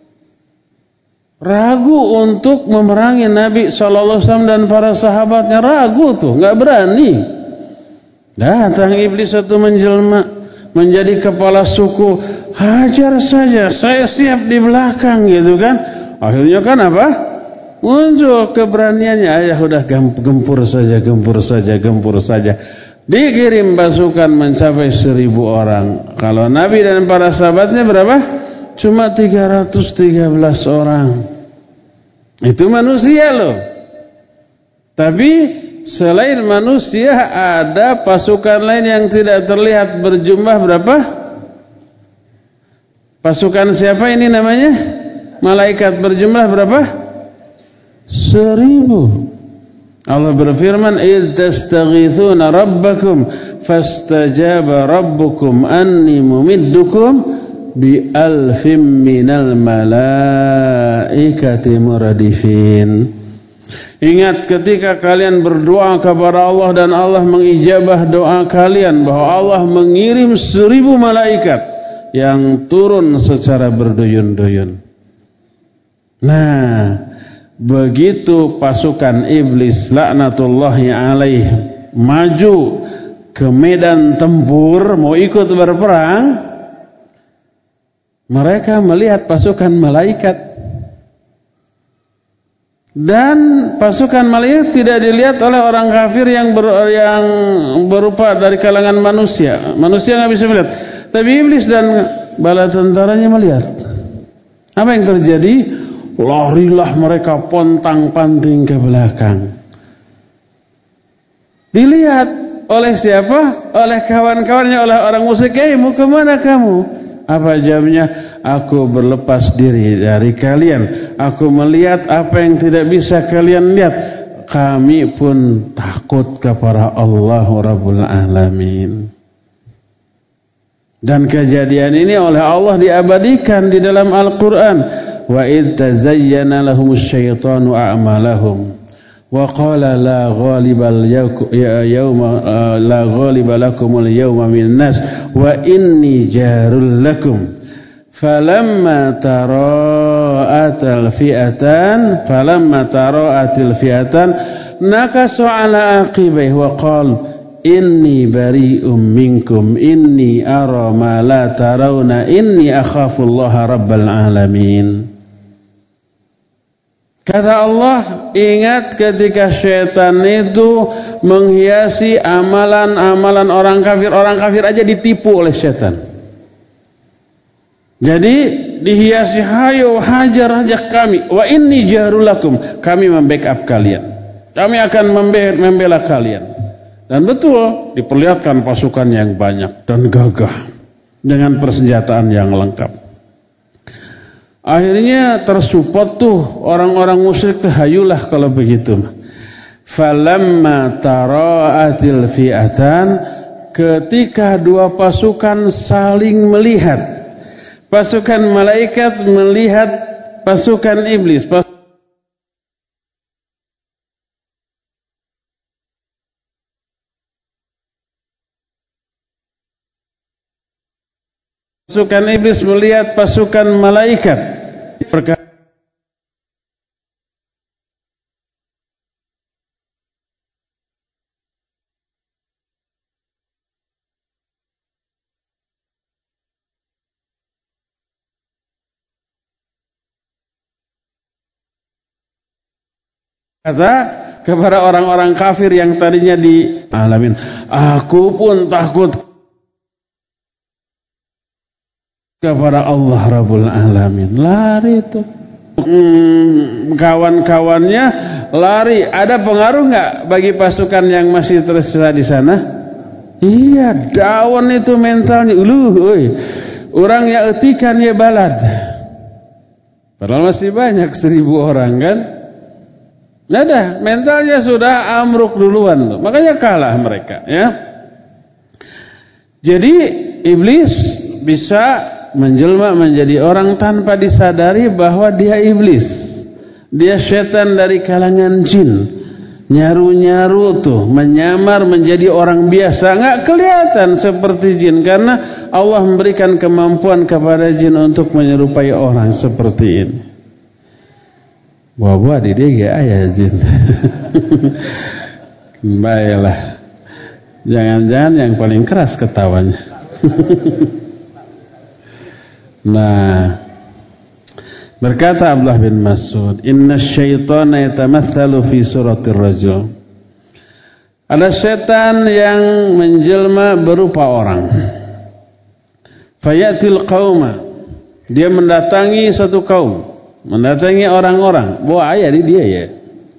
ragu untuk memerangi Nabi shallallahu alaihi wasallam dan para sahabatnya. Ragu tuh, nggak berani. Datang iblis itu menjelma menjadi kepala suku, hajar saja, saya siap di belakang gitu kan. Akhirnya kan apa? Muncul keberaniannya. Ya udah gempur saja, gempur saja, gempur saja. Dikirim pasukan mencapai seribu orang. Kalau Nabi dan para sahabatnya berapa? Cuma tiga ratus tiga belas orang. Itu manusia loh. Tapi selain manusia ada pasukan lain yang tidak terlihat berjumlah berapa? Pasukan siapa ini namanya? Malaikat berjumlah berapa? Seribu. Allah berfirman, "Idz tastaghitsuna rabbakum fastajaba rabbukum anni mumiddukum bi alfim minal malaikati muradifin." Ingat ketika kalian berdoa kepada Allah dan Allah mengijabah doa kalian, bahwa Allah mengirim seribu malaikat yang turun secara berduyun-duyun. Nah, begitu pasukan iblis laknatullahi alaih maju ke medan tempur mau ikut berperang, mereka melihat pasukan malaikat. Dan pasukan malaikat tidak dilihat oleh orang kafir yang ber, yang berupa dari kalangan manusia. Manusia nggak bisa melihat, tapi iblis dan bala tentaranya melihat. Apa yang terjadi? Larilah mereka pontang-panting ke belakang. Dilihat oleh siapa? Oleh kawan-kawannya, oleh orang musyrik. Eh, mau kemana kamu? Apa jawabnya? Aku berlepas diri dari kalian. Aku melihat apa yang tidak bisa kalian lihat. Kami pun takut kepada Allah Rabbul Alamin. Dan kejadian ini oleh Allah diabadikan di dalam Al-Quran. Wa id tazayyana lahumus syaitanu a'malahum wa qala la ghalibal yawma la ghaliba lakumul yawma min nas wa inni jarul lakum falamma tara'atil fi'atan falamma tara'atil fi'atan nakasu ala aqibih wa qala inni bari'um minkum inni ara ma la tarawna inni akhafullaha rabbal alamin. Kata Allah, ingat ketika syaitan itu menghiasi amalan-amalan orang kafir. Orang kafir aja ditipu oleh syaitan. Jadi dihiasi, hayo hajar aja kami. Wa inni jarulakum, kami membackup kalian. Kami akan membela kalian. Dan betul, diperlihatkan pasukan yang banyak dan gagah dengan persenjataan yang lengkap. Akhirnya tersupport tuh orang-orang musyrik, tahayulah kalau begitu. Falamma tara'atil fi'atan, ketika dua pasukan saling melihat, pasukan malaikat melihat pasukan iblis, pasukan iblis melihat pasukan malaikat. Perkara kata kepada orang-orang kafir yang tadinya di alamin, aku pun takut kepada Allah Rabbul Alamin. Lari itu hmm, kawan-kawannya lari. Ada pengaruh nggak bagi pasukan yang masih tersisa di sana? Iya, daun itu mentalnya. Uluh, oi. Orang yang etikan ya balad. Padahal masih banyak seribu orang kan. Nah dah, mentalnya sudah amruk duluan loh. Makanya kalah mereka ya. Jadi iblis bisa menjelma menjadi orang tanpa disadari bahwa dia iblis. Dia syaitan dari kalangan jin. nyaru-nyaru tuh, menyamar menjadi orang biasa, nggak kelihatan seperti jin karena Allah memberikan kemampuan kepada jin untuk menyerupai orang seperti ini. Buah-buah di dia ya jin. Baiklah, jangan-jangan yang paling keras ketawanya. Nah, berkata Abdullah bin Mas'ud, "Inna syaitana yatamathalu fi suratir rajul." Ada setan yang menjelma berupa orang. Fayatil qauma, dia mendatangi satu kaum, mendatangi orang-orang. Bahwa ayat di dia ya.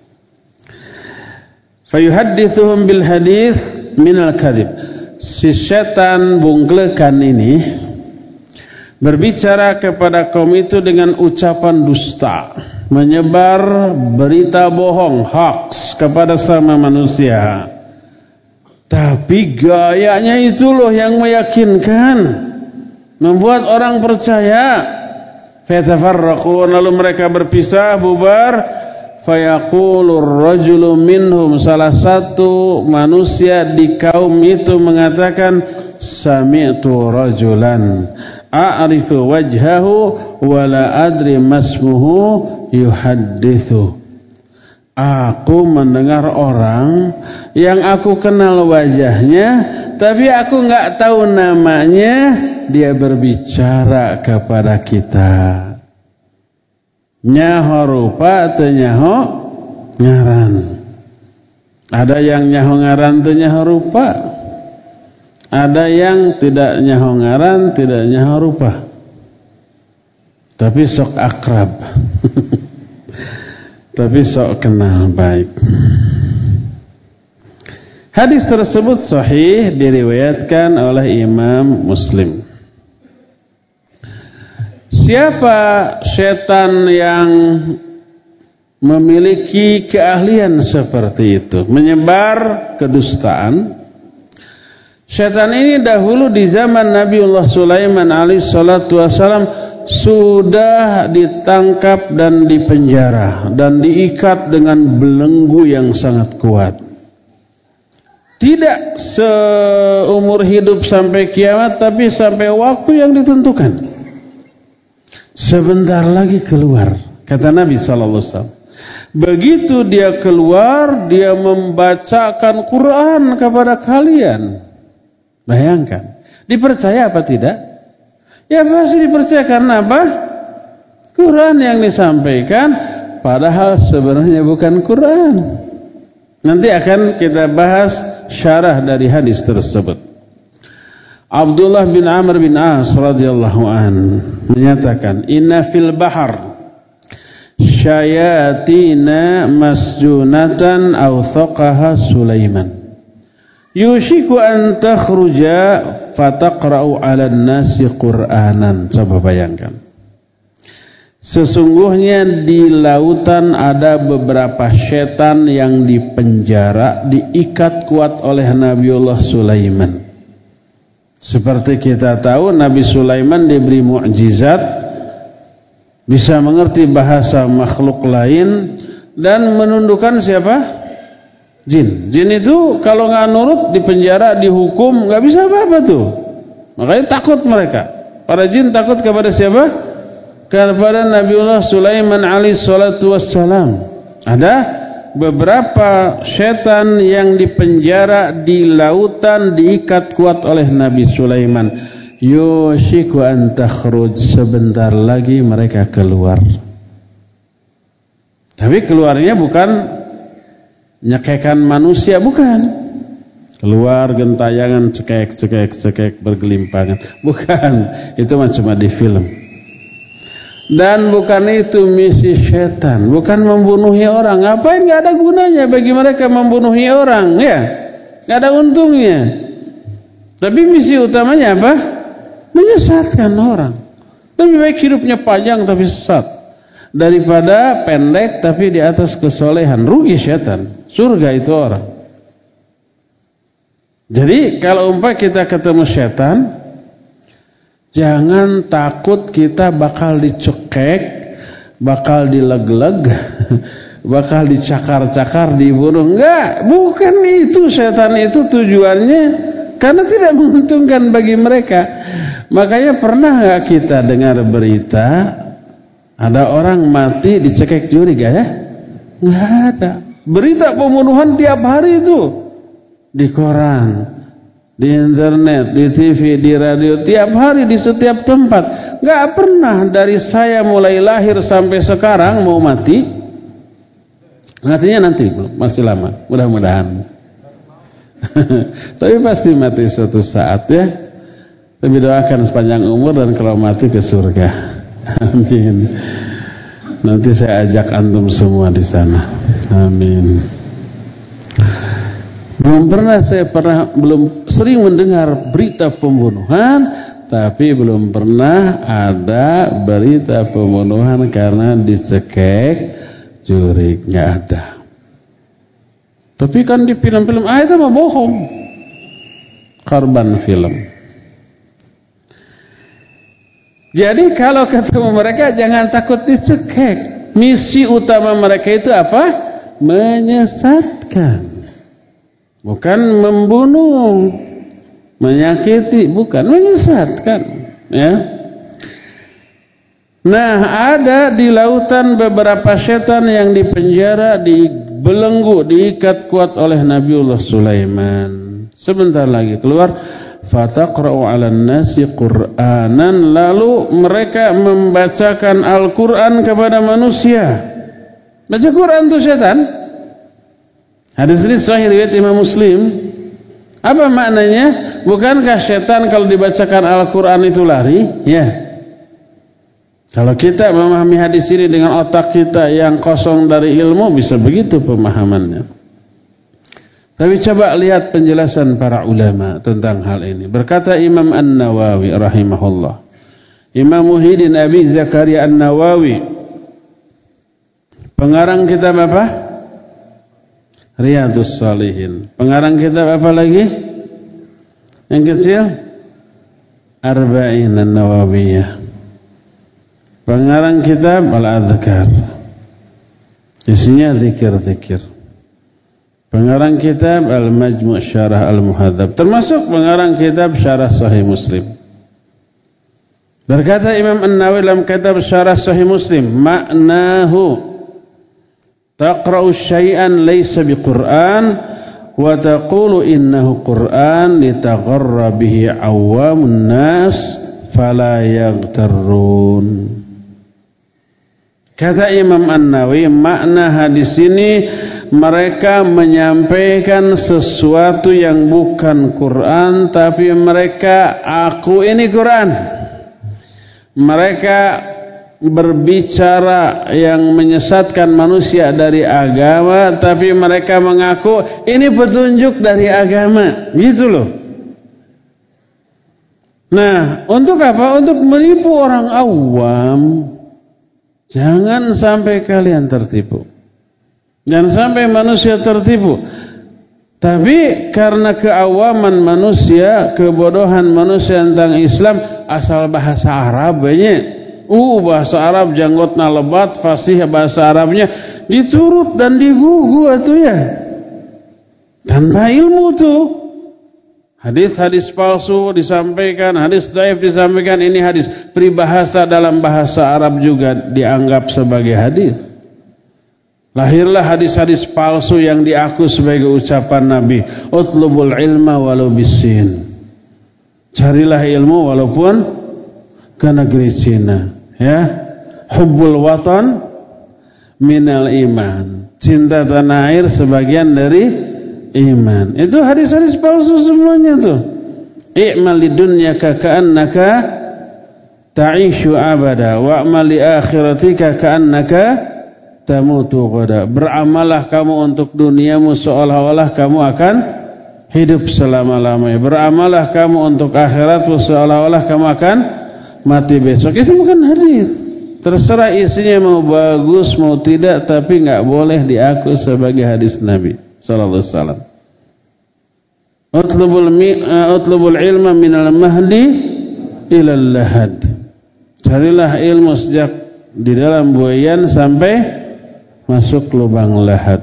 Fayuhaddithuhum bil hadits minal kadhib. Si setan bungklekan ini berbicara kepada kaum itu dengan ucapan dusta, menyebar berita bohong, hoax kepada sama manusia. Tapi gayanya itu loh yang meyakinkan, membuat orang percaya. Fatafarraqu, lalu mereka berpisah, bubar. Fayaqulur rajulu minhum, salah satu manusia di kaum itu mengatakan, sami'tu rajulan a'rifu wajhahu wa la adri masmuhu yuhaddithu. Aku mendengar orang yang aku kenal wajahnya, tapi aku enggak tahu namanya, dia berbicara kepada kita. Nyaho rupa atau nyaho ngaran. Ada yang nyaho ngaran atau nyaho rupa. Ada yang tidak nyaho ngaran, tidak nyaho rupa, tapi sok akrab. Tapi sok kenal baik. Hadis tersebut sahih, diriwayatkan oleh Imam Muslim. Siapa setan yang memiliki keahlian seperti itu, menyebar kedustaan? Setan ini dahulu di zaman Nabiullah Sulaiman alaihi salatu wasalam sudah ditangkap dan dipenjara dan diikat dengan belenggu yang sangat kuat. Tidak seumur hidup sampai kiamat, tapi sampai waktu yang ditentukan. Sebentar lagi keluar, kata Nabi sallallahu alaihi wasallam. Begitu dia keluar, dia membacakan Quran kepada kalian. Bayangkan, dipercaya apa tidak? Ya pasti dipercaya, karena apa? Quran yang disampaikan, padahal sebenarnya bukan Quran. Nanti akan kita bahas syarah dari hadis tersebut. Abdullah bin Amr bin As radhiyallahu an menyatakan, inna fil bahar syayatina masjunatan awthaqaha Sulaiman. Yushiku an takhruja fataqra'u 'alan nasi Qur'anan. Coba bayangkan. Sesungguhnya di lautan ada beberapa setan yang dipenjara, diikat kuat oleh Nabiullah Sulaiman. Seperti kita tahu, Nabi Sulaiman diberi mukjizat, bisa mengerti bahasa makhluk lain dan menundukkan siapa? Jin. Jin itu kalau nggak nurut dipenjara, dihukum, nggak bisa apa-apa tuh. Makanya takut mereka. Para jin takut kepada siapa? Kepada Nabiullah Sulaiman alaihi salatu wassalam. Ada beberapa setan yang dipenjara di lautan, diikat kuat oleh Nabi Sulaiman. Yushiku an takhruj, sebentar lagi mereka keluar. Tapi keluarnya bukan nyekekan manusia, bukan. Keluar gentayangan, cekek, cekek, cekek, bergelimpangan. Bukan, itu cuma di film. Dan bukan itu misi setan, bukan membunuhi orang. Ngapain? Gak ada gunanya bagi mereka membunuhi orang, ya. Gak ada untungnya. Tapi misi utamanya apa? Menyesatkan orang. Lebih baik hidupnya panjang tapi sesat, daripada pendek tapi di atas kesolehan. Rugi setan. Surga itu orang. Jadi kalau umpah kita ketemu setan, jangan takut kita bakal dicekek, bakal dileg-leg, bakal dicakar-cakar, dibunuh. Enggak, bukan itu setan itu tujuannya, karena tidak menguntungkan bagi mereka. Makanya pernah enggak kita dengar berita ada orang mati dicekek juri gak ya? Enggak ada. Berita pembunuhan tiap hari itu di koran, di internet, di T V, di radio, tiap hari di setiap tempat. Enggak pernah dari saya mulai lahir sampai sekarang mau mati. Matinya nanti, masih lama, mudah-mudahan. Tapi pasti mati suatu saat ya. Tapi doakan sepanjang umur dan kalau mati ke surga. Amin. Nanti saya ajak antum semua di sana. Amin. Belum pernah saya pernah belum sering mendengar berita pembunuhan, tapi belum pernah ada berita pembunuhan karena dicekek jurik, nggak ada. Tapi kan di film-film ah itu mah bohong. Korban film. Jadi kalau ketemu mereka jangan takut dicekek. Misi utama mereka itu apa? Menyesatkan. Bukan membunuh, menyakiti, bukan, menyesatkan, ya. Nah, ada di lautan beberapa setan yang dipenjara, dibelenggu, diikat kuat oleh Nabiullah Sulaiman. Sebentar lagi keluar, fataqra'u 'alan nasi Qur'anan, lalu mereka membacakan Al-Qur'an kepada manusia. Baca Qur'an itu setan. Hadis ini sahih riwayat Imam Muslim. Apa maknanya? Bukankah setan kalau dibacakan Al-Qur'an itu lari? Ya. Kalau kita memahami hadis ini dengan otak kita yang kosong dari ilmu, bisa begitu pemahamannya. Tapi coba lihat penjelasan para ulama tentang hal ini. Berkata Imam An-Nawawi rahimahullah, Imam Muhyiddin Abi Zakaria An-Nawawi, pengarang kitab apa? Riyadhus Shalihin. Pengarang kitab apa lagi? Yang kecil? Arba'in An-Nawawiyah. Pengarang kitab Al-Adhkar, isinya zikir-zikir. Pengarang kitab Al-Majmu' Syarah Al-Muhadzab, termasuk pengarang kitab Syarah Sahih Muslim. Berkata Imam An-Nawawi dalam kitab Syarah Sahih Muslim, maknahu taqra'u syai'an laysa biqur'an wa taqulu innahu qur'an litagharra bihi awamun nas fala yaghtarrun. Kata Imam An-Nawawi, makna hadis ini mereka menyampaikan sesuatu yang bukan Quran, tapi mereka aku ini Quran. Mereka berbicara yang menyesatkan manusia dari agama, tapi mereka mengaku ini petunjuk dari agama. Gitu loh. Nah, untuk apa? Untuk menipu orang awam. Jangan sampai kalian tertipu. Jangan sampai manusia tertipu. Tapi karena keawaman manusia, kebodohan manusia tentang Islam, asal bahasa Arabnya, uh bahasa Arab janggotna lebat, fasih bahasa Arabnya diturut dan digugu atuh ya. Tanpa ilmu tuh. Hadis-hadis palsu disampaikan, hadis dhaif disampaikan, ini hadis peribahasa dalam bahasa Arab juga dianggap sebagai hadis. Lahirlah hadis-hadis palsu yang diaku sebagai ucapan Nabi, utlubul ilma walau bisin. Carilah ilmu walaupun ke negeri Cina, ya. Hubbul watan minal iman. Cinta tanah air sebagian dari iman. Itu hadis-hadis palsu semuanya tuh. I'mal lidunyaka ka'annaka ta'ishu abada wa'mal li akhiratika ka'annaka tamutu ghada. Beramalah kamu untuk duniamu seolah-olah kamu akan hidup selama-lamanya. Beramalah kamu untuk akhiratmu seolah-olah kamu akan mati besok. Itu bukan hadis. Terserah isinya mau bagus mau tidak, tapi enggak boleh diaku sebagai hadis Nabi sallallahu alaihi wasallam. Utlubul utlubul ilma minal mahdi ilal lahad. Carilah ilmu sejak di dalam buayan sampai masuk lubang lahat.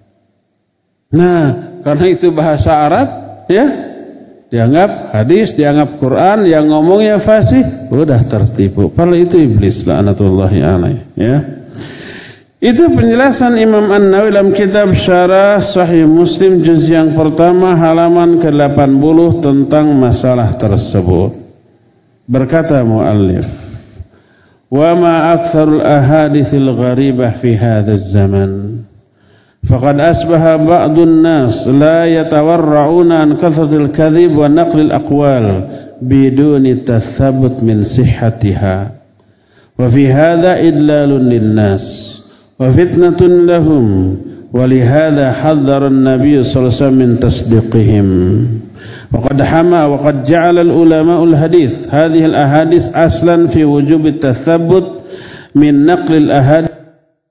Nah, karena itu bahasa Arab, ya, dianggap hadis, dianggap Quran, yang ngomongnya fasih, udah tertipu. Padahal itu iblis, laknatullahi alaih, ya. Itu penjelasan Imam An-Nawawi dalam kitab Syarah Sahih Muslim juz yang pertama halaman ke delapan puluh tentang masalah tersebut. Berkata muallif, "Wa ma aktsarul ahaditsil gharibah fi hadzal zaman." فقد أصبح بعض الناس لا يتورعون عن كثرة الكذب ونقل الأقوال بدون التثبت من صحتها وفي هذا إدلال للناس وفتنة لهم ولهذا حذر النبي صلى الله عليه وسلم من تصديقهم وقد حمى وقد جعل العلماء الحديث هذه الأحاديث أصلا في وجوب التثبت من نقل الأحاديث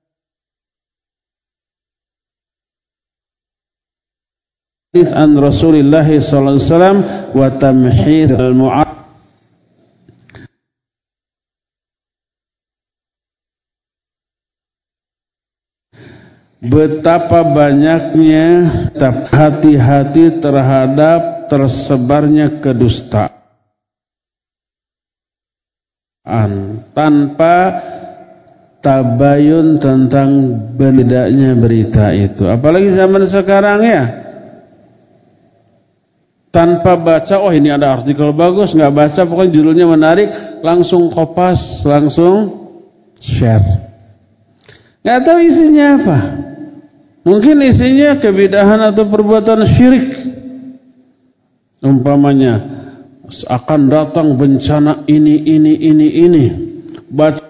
an Rasulillah sallallahu alaihi wasallam wa tamhir al-mu'ad. Betapa banyaknya hati-hati terhadap tersebarnya kedustaan tanpa tabayun tentang bedanya berita itu. Apalagi zaman sekarang, ya, tanpa baca, oh ini ada artikel bagus, nggak baca, pokoknya judulnya menarik, langsung kopas, langsung share. Nggak tahu isinya apa. Mungkin isinya kebidahan atau perbuatan syirik. Umpamanya, akan datang bencana ini, ini, ini, ini. Baca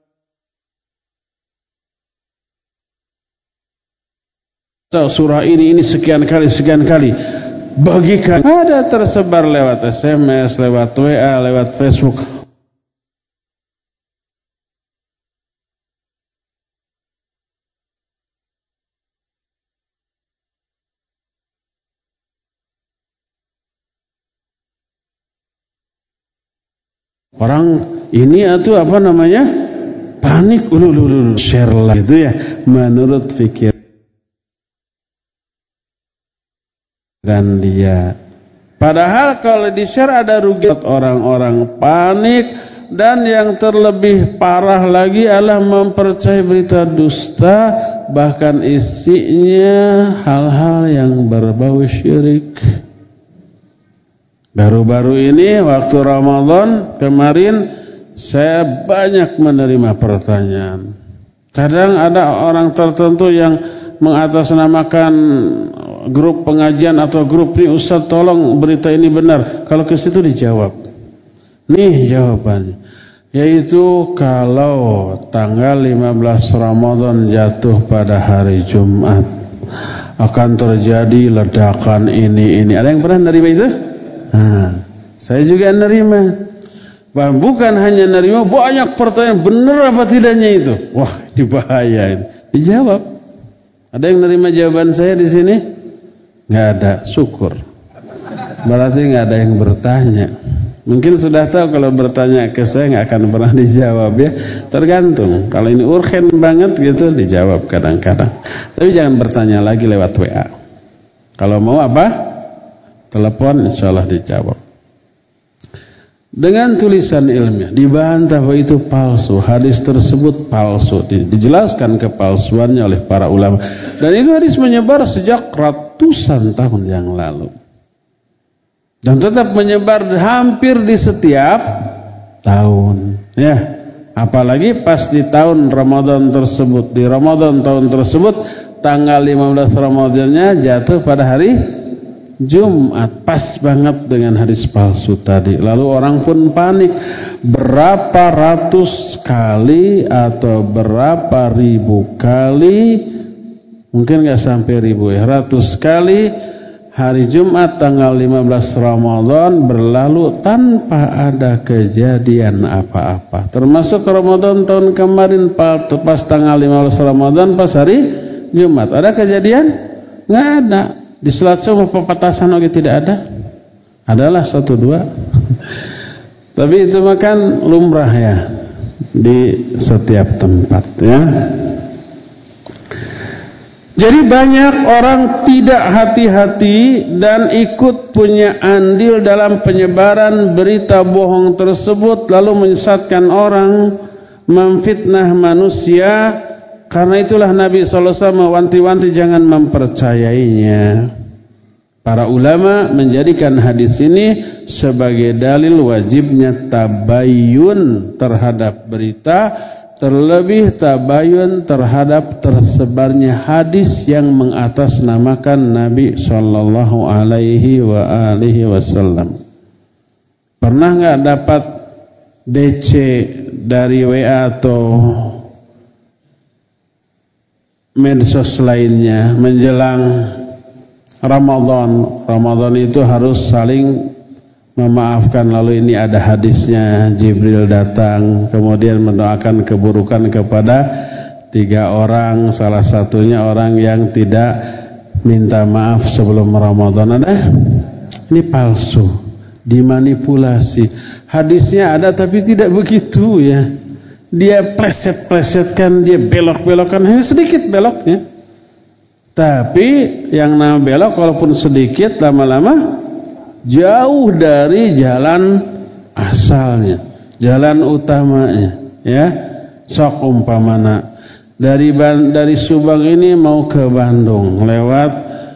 surah ini, ini sekian kali, sekian kali. Bagikan, ada tersebar lewat S M S, lewat W A, lewat Facebook. Orang ini atau apa namanya, panik, ulu ulu share lah itu, ya, menurut fikir dan dia. Padahal kalau di-share ada rugi, orang-orang panik, dan yang terlebih parah lagi adalah mempercayai berita dusta, bahkan isinya hal-hal yang berbau syirik. Baru-baru ini waktu Ramadan kemarin saya banyak menerima pertanyaan. Kadang ada orang tertentu yang mengatasnamakan grup pengajian atau grup ini, Ustaz tolong berita ini benar. Kalau ke situ dijawab, nih jawabannya, yaitu kalau tanggal lima belas Ramadan jatuh pada hari Jumat akan terjadi ledakan ini ini. Ada yang pernah nerima itu? Nah, saya juga nerima. Bukan hanya nerima, banyak pertanyaan, benar apa tidaknya itu. Wah, ini bahaya ini. Dijawab. Ada yang nerima jawaban saya di sini? Nggak ada, syukur. Berarti nggak ada yang bertanya. Mungkin sudah tahu kalau bertanya ke saya nggak akan pernah dijawab, ya. Tergantung. Kalau ini urgen banget gitu dijawab kadang-kadang. Tapi jangan bertanya lagi lewat W A. Kalau mau apa? Telepon, insya Allah dijawab. Dengan tulisan ilmiah dibantah bahwa itu palsu, hadis tersebut palsu, dijelaskan kepalsuannya oleh para ulama. Dan itu hadis menyebar sejak ratusan tahun yang lalu. Dan tetap menyebar hampir di setiap tahun, ya. Apalagi pas di tahun Ramadan tersebut, di Ramadan tahun tersebut tanggal lima belas Ramadannya jatuh pada hari Jumat, pas banget dengan hadis palsu tadi. Lalu orang pun panik. Berapa ratus kali atau berapa ribu kali, mungkin gak sampai ribu, ya, ratus kali hari Jumat tanggal lima belas Ramadan berlalu tanpa ada kejadian apa-apa. Termasuk Ramadan tahun kemarin pas tanggal lima belas Ramadan pas hari Jumat, ada kejadian? Gak ada. Di sholat subuh pepatasan oke tidak ada? Adalah satu dua. Tapi itu makan lumrah, ya, di setiap tempat, ya. Jadi banyak orang tidak hati-hati dan ikut punya andil dalam penyebaran berita bohong tersebut, lalu menyesatkan orang, memfitnah manusia. Karena itulah Nabi sallallahu alaihi wasallam mewanti-wanti jangan mempercayainya. Para ulama menjadikan hadis ini sebagai dalil wajibnya tabayyun terhadap berita, terlebih tabayun terhadap tersebarnya hadis yang mengatasnamakan Nabi sallallahu alaihi wa alihi wasallam. Pernah enggak dapat D C dari W A atau medsos lainnya menjelang Ramadan? Ramadan itu harus saling memaafkan, lalu ini ada hadisnya, Jibril datang kemudian mendoakan keburukan kepada tiga orang, salah satunya orang yang tidak minta maaf sebelum Ramadan. Ada? Ini palsu, dimanipulasi. Hadisnya ada tapi tidak begitu ya. Dia pleset-plesetkan, dia belok-belokkan, hanya sedikit beloknya. Tapi yang nama belok walaupun sedikit lama-lama jauh dari jalan asalnya, jalan utamanya, ya. Sok umpamana dari dari Subang ini mau ke Bandung lewat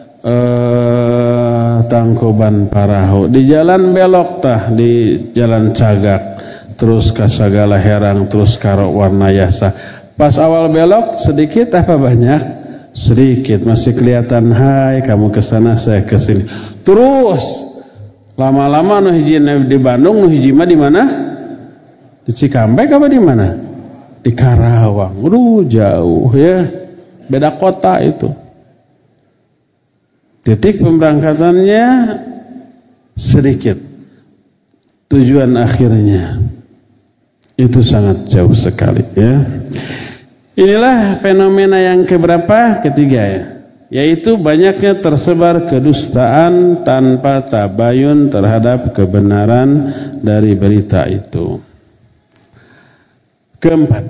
eh, Tangkuban Parahu, di jalan belok tah di jalan Cagak, terus ke Sagala Herang, terus ke Warnayasa. Pas awal belok sedikit apa banyak? Sedikit, masih kelihatan, hai kamu ke sana saya ke sini. Terus lama-lama nu hiji di Bandung, nu hiji mah di mana? Di Cikampek apa di mana? Di Karawang. Aduh, jauh ya. Beda kota itu. Titik pemberangkatannya sedikit. Tujuan akhirnya itu sangat jauh sekali ya. Inilah fenomena yang keberapa? Ketiga ya. Yaitu banyaknya tersebar kedustaan tanpa tabayun terhadap kebenaran dari berita itu. Keempat,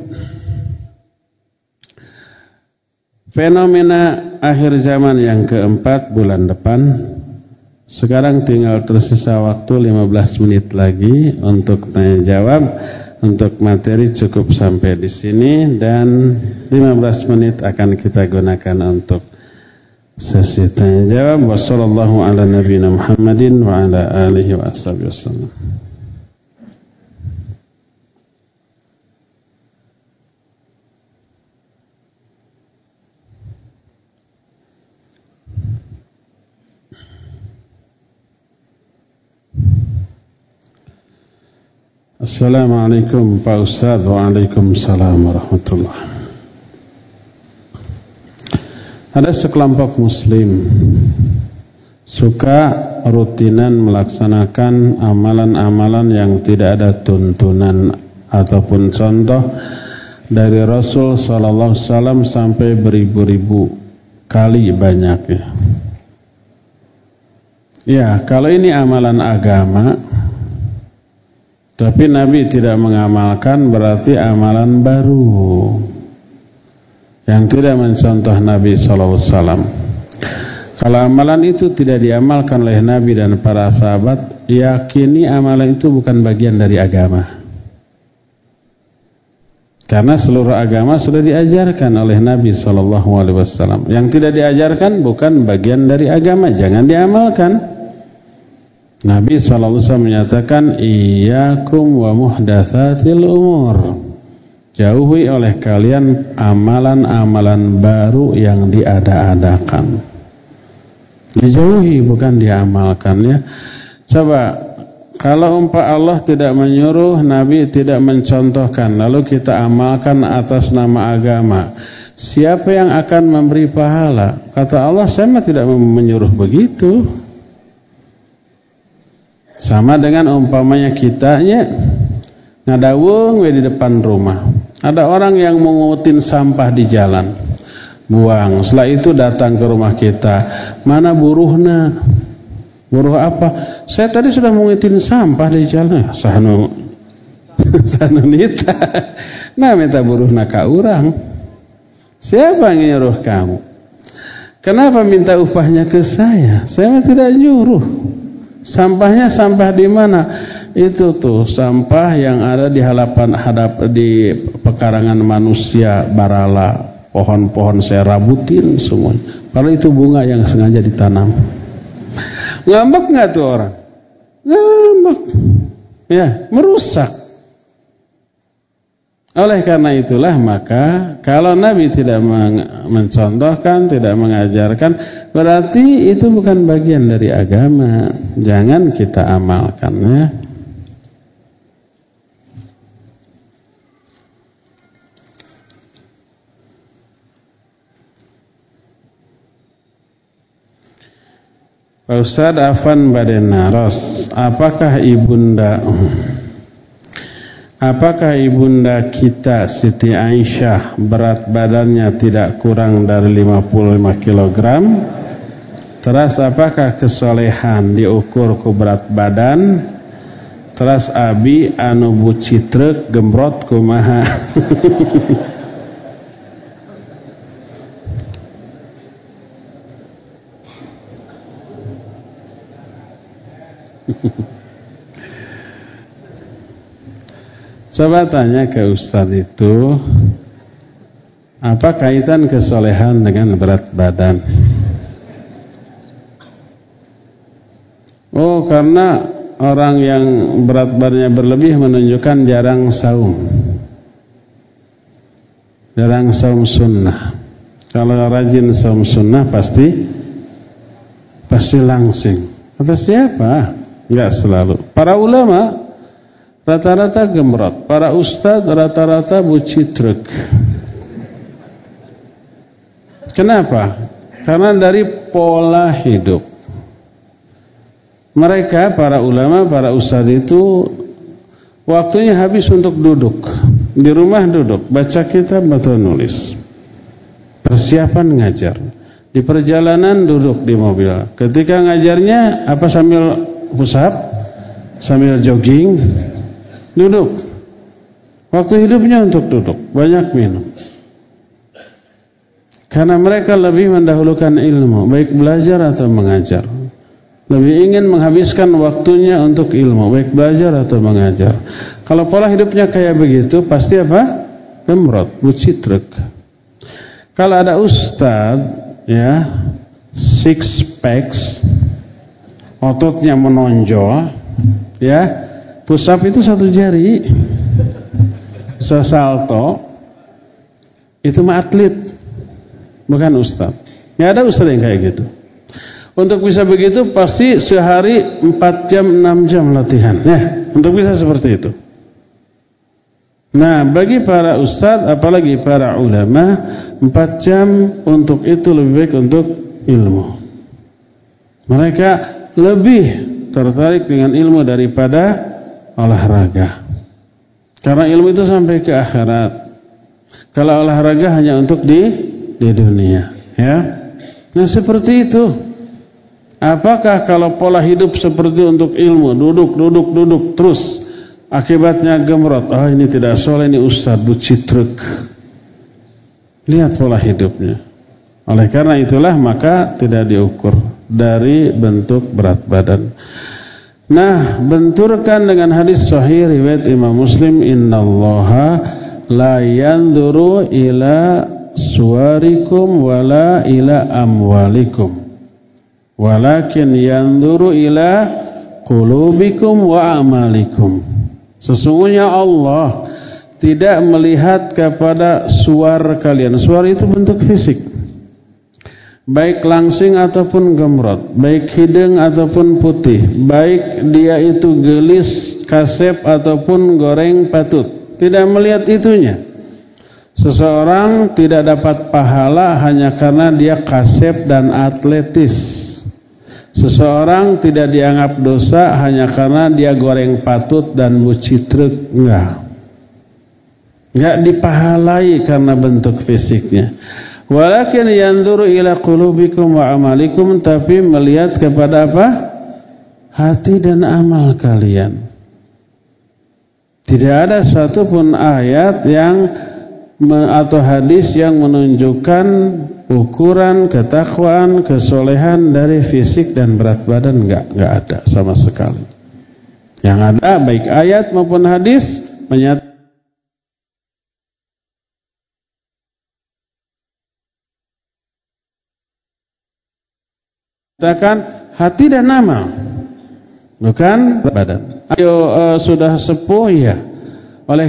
fenomena akhir zaman yang keempat bulan depan. Sekarang tinggal tersisa waktu lima belas menit lagi untuk tanya jawab. Untuk materi cukup sampai di sini dan lima belas menit akan kita gunakan untuk sesi tanya jawab. Wassallallahu ala nabiyina Muhammadin wa ala alihi wa ashabihi wasallam. Assalamualaikum Pak Ustaz. Waalaikumsalam warahmatullahi. Ada sekelompok muslim suka rutinan melaksanakan amalan-amalan yang tidak ada tuntunan ataupun contoh dari Rasul sallallahu alaihi wasallam sampai beribu-ribu kali banyaknya. Ya, kalau ini amalan agama tapi Nabi tidak mengamalkan, berarti amalan baru yang tidak mencontoh Nabi sallallahu alaihi wasallam. Kalau amalan itu tidak diamalkan oleh Nabi dan para sahabat, yakini amalan itu bukan bagian dari agama. Karena seluruh agama sudah diajarkan oleh Nabi sallallahu alaihi wasallam. Yang tidak diajarkan bukan bagian dari agama, jangan diamalkan. Nabi sallallahu alaihi wasallam menyatakan, iyyakum wa muhdatsatil umur. Jauhi oleh kalian amalan-amalan baru yang diada-adakan. Dijauhi bukan diamalkan ya. Coba kalau umpah Allah tidak menyuruh, Nabi tidak mencontohkan, lalu kita amalkan atas nama agama, siapa yang akan memberi pahala? Kata Allah, saya tidak menyuruh begitu. Sama dengan umpamanya kitanya ngadawung di depan rumah. Ada orang yang mengutin sampah di jalan, buang. Setelah itu datang ke rumah kita, mana buruhna? Buruh apa? Saya tadi sudah mengutin sampah di jalan. Sahnu, sahnu nita. Nah minta buruhna ka urang. Siapa yang nyuruh kamu? Kenapa minta upahnya ke saya? Saya tidak nyuruh. Sampahnya sampah di mana? Itu tuh sampah yang ada di hadapan hadap di pekarangan manusia, barala, pohon-pohon saya rabutin semua. Kalau itu bunga yang sengaja ditanam. Ngambek nggak tuh orang? Ngambek. Ya, merusak. Oleh karena itulah maka kalau Nabi tidak mencontohkan, tidak mengajarkan, berarti itu bukan bagian dari agama. Jangan kita amalkan ya. Pak Ustaz Afan Badenaros, apakah ibunda Apakah ibunda kita Siti Aisyah berat badannya tidak kurang dari lima puluh lima kilogram? Terus apakah kesolehan diukur ku berat badan? Terus abi anu bucitrek gembrot kumaha? Coba tanya ke Ustadz itu, apa kaitan kesolehan dengan berat badan? Oh, karena orang yang berat badannya berlebih menunjukkan jarang saum. Jarang saum sunnah. Kalau rajin saum sunnah pasti pasti langsing. Kata siapa? Enggak selalu. Para ulama rata-rata gemrot, para ustadz rata-rata bucitrek. Kenapa? Karena dari pola hidup. Mereka, para ulama, para ustadz itu waktunya habis untuk duduk. Di rumah duduk, baca kitab atau nulis. Persiapan ngajar. Di perjalanan duduk di mobil. Ketika ngajarnya, apa sambil push up? Sambil jogging? Duduk. Waktu hidupnya untuk duduk, banyak minum. Karena mereka lebih mendahulukan ilmu, baik belajar atau mengajar. Lebih ingin menghabiskan waktunya untuk ilmu, baik belajar atau mengajar. Kalau pola hidupnya kayak begitu, pasti apa? Gemrot, bucitrek. Kalau ada ustadz, ya, six packs, ototnya menonjol, ya. Push up itu satu jari, sesalto, itu mah atlet, bukan ustaz. Nggak ada ustaz yang kayak gitu. Untuk bisa begitu pasti sehari empat jam, enam jam latihan. Ya, untuk bisa seperti itu. Nah, bagi para ustaz, apalagi para ulama, empat jam untuk itu lebih baik untuk ilmu. Mereka lebih tertarik dengan ilmu daripada olahraga. Karena ilmu itu sampai ke akhirat. Kalau olahraga hanya untuk di di dunia, ya. Nah, seperti itu. Apakah kalau pola hidup seperti untuk ilmu, duduk, duduk, duduk terus, akibatnya gemrot? Ah, ini tidak soleh, ini ustaz bucitrek. Lihat pola hidupnya. Oleh karena itulah maka tidak diukur dari bentuk berat badan. Nah, benturkan dengan hadis sahih riwayat Imam Muslim, innallaha la yanzuru ila suwarikum wala ila amwalikum walakin yanzuru ila qulubikum wa amalikum. Sesungguhnya Allah tidak melihat kepada suar kalian. Suar itu bentuk fisik, baik langsing ataupun gemrot, baik hidung ataupun putih, baik dia itu gelis, kasep ataupun goreng patut. Tidak melihat itunya. Seseorang tidak dapat pahala hanya karena dia kasep dan atletis. Seseorang tidak dianggap dosa hanya karena dia goreng patut dan bucitrek. Enggak. Enggak dipahalai karena bentuk fisiknya. Walakin yanzuru ila qulubikum wa amalikum, tapi melihat kepada apa? Hati dan amal kalian. Tidak ada satupun ayat yang atau hadis yang menunjukkan ukuran ketakwaan, kesolehan dari fisik dan berat badan, enggak, enggak ada sama sekali. Yang ada baik ayat maupun hadis menyatakan hati dan amal, bukan badan. Ayo uh, sudah sepuh ya. Oleh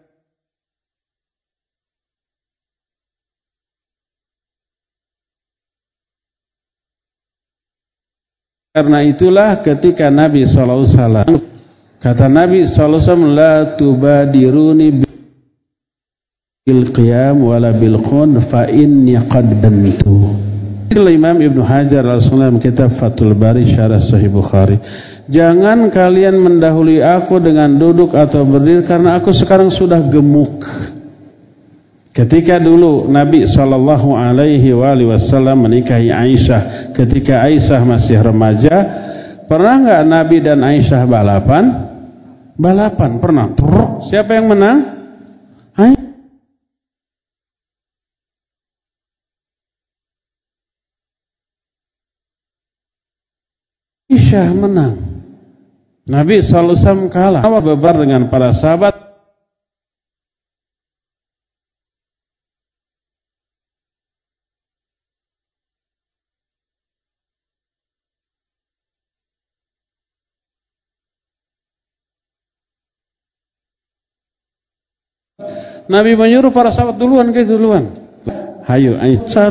karena itulah ketika Nabi shallallahu alaihi wasallam, kata Nabi shallallahu alaihi wasallam, la tubadiruni bil qiyam wala bil khun fa inni qad bantu. Imam Ibnu Hajar al-Asqalani kitab Fathul Bari Syarah Sahih Bukhari, jangan kalian mendahului aku dengan duduk atau berdiri karena aku sekarang sudah gemuk. Ketika dulu Nabi shallallahu alaihi wasallam menikahi Aisyah, ketika Aisyah masih remaja, pernah nggak Nabi dan Aisyah balapan? Balapan pernah. Siapa yang menang? Aisyah menang. Nabi shallallahu alaihi wasallam kalah. Berbar dengan para sahabat. Nabi menyuruh para sahabat duluan ke duluan. Hayo, Aisyah.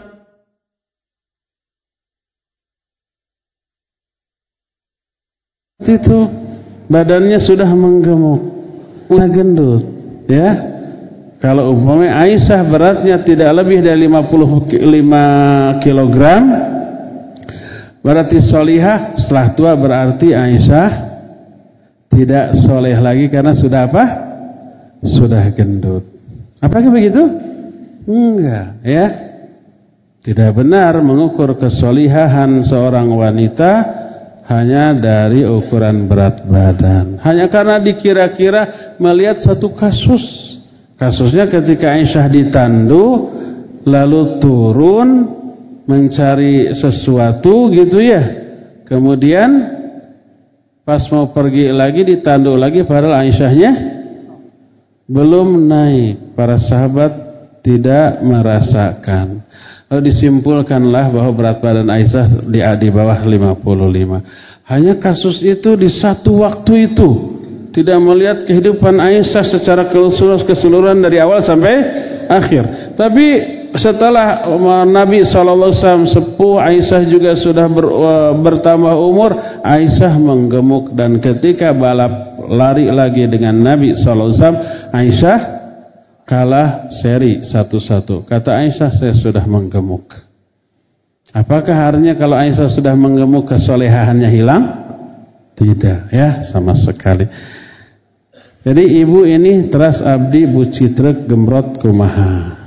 Itu badannya sudah menggemuk, sudah gendut, ya. Kalau umpamanya Aisyah beratnya tidak lebih dari lima puluh lima kilogram, berarti solihah. Setelah tua berarti Aisyah tidak soleh lagi karena sudah apa? Sudah gendut. Apakah begitu? Enggak, ya. Tidak benar mengukur kesolihahan seorang wanita hanya dari ukuran berat badan. Hanya karena dikira-kira melihat satu kasus. Kasusnya ketika Aisyah ditandu lalu turun mencari sesuatu gitu ya. Kemudian pas mau pergi lagi ditandu lagi padahal Aisyahnya belum naik. Para sahabat tidak merasakan. Lalu disimpulkanlah bahwa berat badan Aisyah di, di bawah lima puluh lima. Hanya kasus itu di satu waktu itu. Tidak melihat kehidupan Aisyah secara keseluruhan dari awal sampai akhir. Tapi setelah Nabi shallallahu alaihi wasallam sepuh, Aisyah juga sudah ber, bertambah umur, Aisyah menggemuk. Dan ketika balap lari lagi dengan Nabi shallallahu alaihi wasallam, Aisyah kalah seri satu-satu. Kata Aisyah, saya sudah menggemuk. Apakah artinya kalau Aisyah sudah menggemuk kesolehaannya hilang? Tidak, ya, sama sekali. Jadi ibu ini teras abdi bucitrek gemrot kumaha.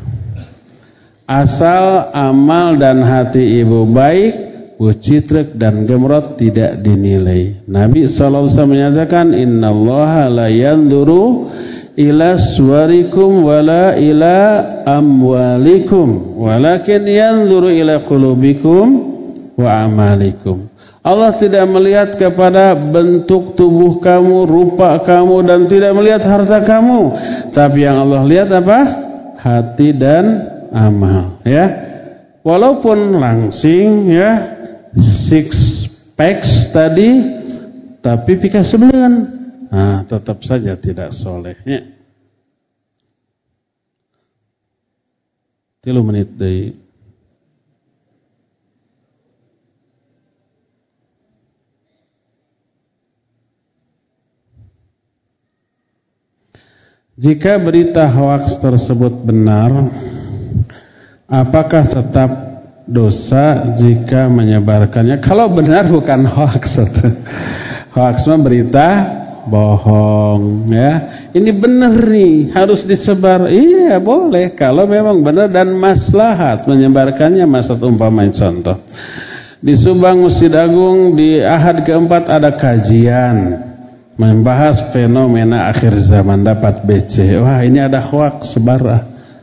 Asal amal dan hati ibu baik, bucitrek dan gemrot tidak dinilai. Nabi shallallahu alaihi wasallam menyatakan, innallaha la yanzuru ila suwarikum wala ila amwalikum walakin yanzuru ila qulubikum wa amalikum. Allah tidak melihat kepada bentuk tubuh kamu, rupa kamu, dan tidak melihat harta kamu. Tapi yang Allah lihat apa? Hati dan amal, ya. Walaupun langsing, ya, six packs tadi, tapi pika sebelen, nah, tetap saja tidak soleh, ya. Tilu menit deui. Jika berita hoaks tersebut benar, apakah tetap dosa jika menyebarkannya? Kalau benar bukan hoaks. Hoaks mah berita bohong, ya. Ini benar nih, harus disebar. Iya, boleh kalau memang benar dan maslahat menyebarkannya. Maksud umpamanya contoh. Di Subang Masjid Agung di Ahad keempat ada kajian membahas fenomena akhir zaman dapat B C. Wah, ini ada hoaks sebar.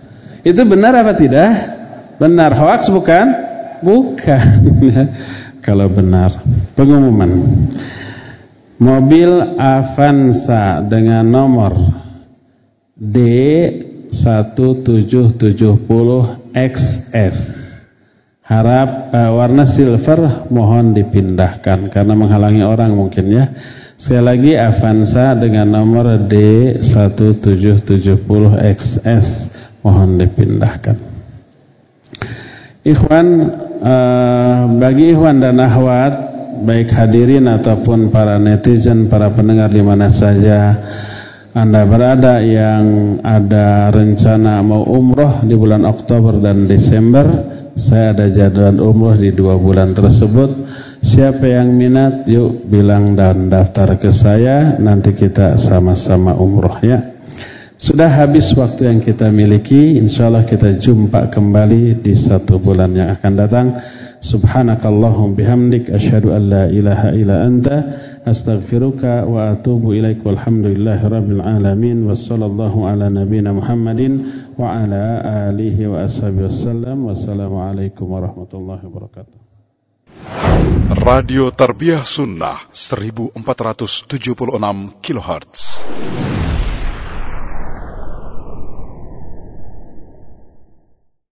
Itu benar apa tidak? Benar. Hoax bukan? Bukan. Kalau benar. Pengumuman. Mobil Avanza dengan nomor D satu tujuh tujuh nol X S harap uh, warna silver mohon dipindahkan karena menghalangi orang mungkin ya. Sekali lagi Avanza dengan nomor D satu tujuh tujuh nol X S mohon dipindahkan. Ikhwan, uh, bagi ikhwan dan akhwat baik hadirin ataupun para netizen, para pendengar di mana saja Anda berada yang ada rencana mau umroh di bulan Oktober dan Desember, saya ada jadwal umroh di dua bulan tersebut. Siapa yang minat, yuk bilang dan daftar ke saya, nanti kita sama-sama umroh ya. Sudah habis waktu yang kita miliki, insyaallah kita jumpa kembali di satu bulan yang akan datang. Subhanakallahum bihamdik asyhadu an la ilaha illa anta astaghfiruka wa atubu ilaik walhamdulillahi rabbil alamin wassallallahu ala nabiyyina Muhammadin wa ala alihi wa ashabihi wasallam. Wassalamu alaikum warahmatullahi wabarakatuh. Radio Tarbiyah Sunnah seribu empat ratus tujuh puluh enam kilohertz.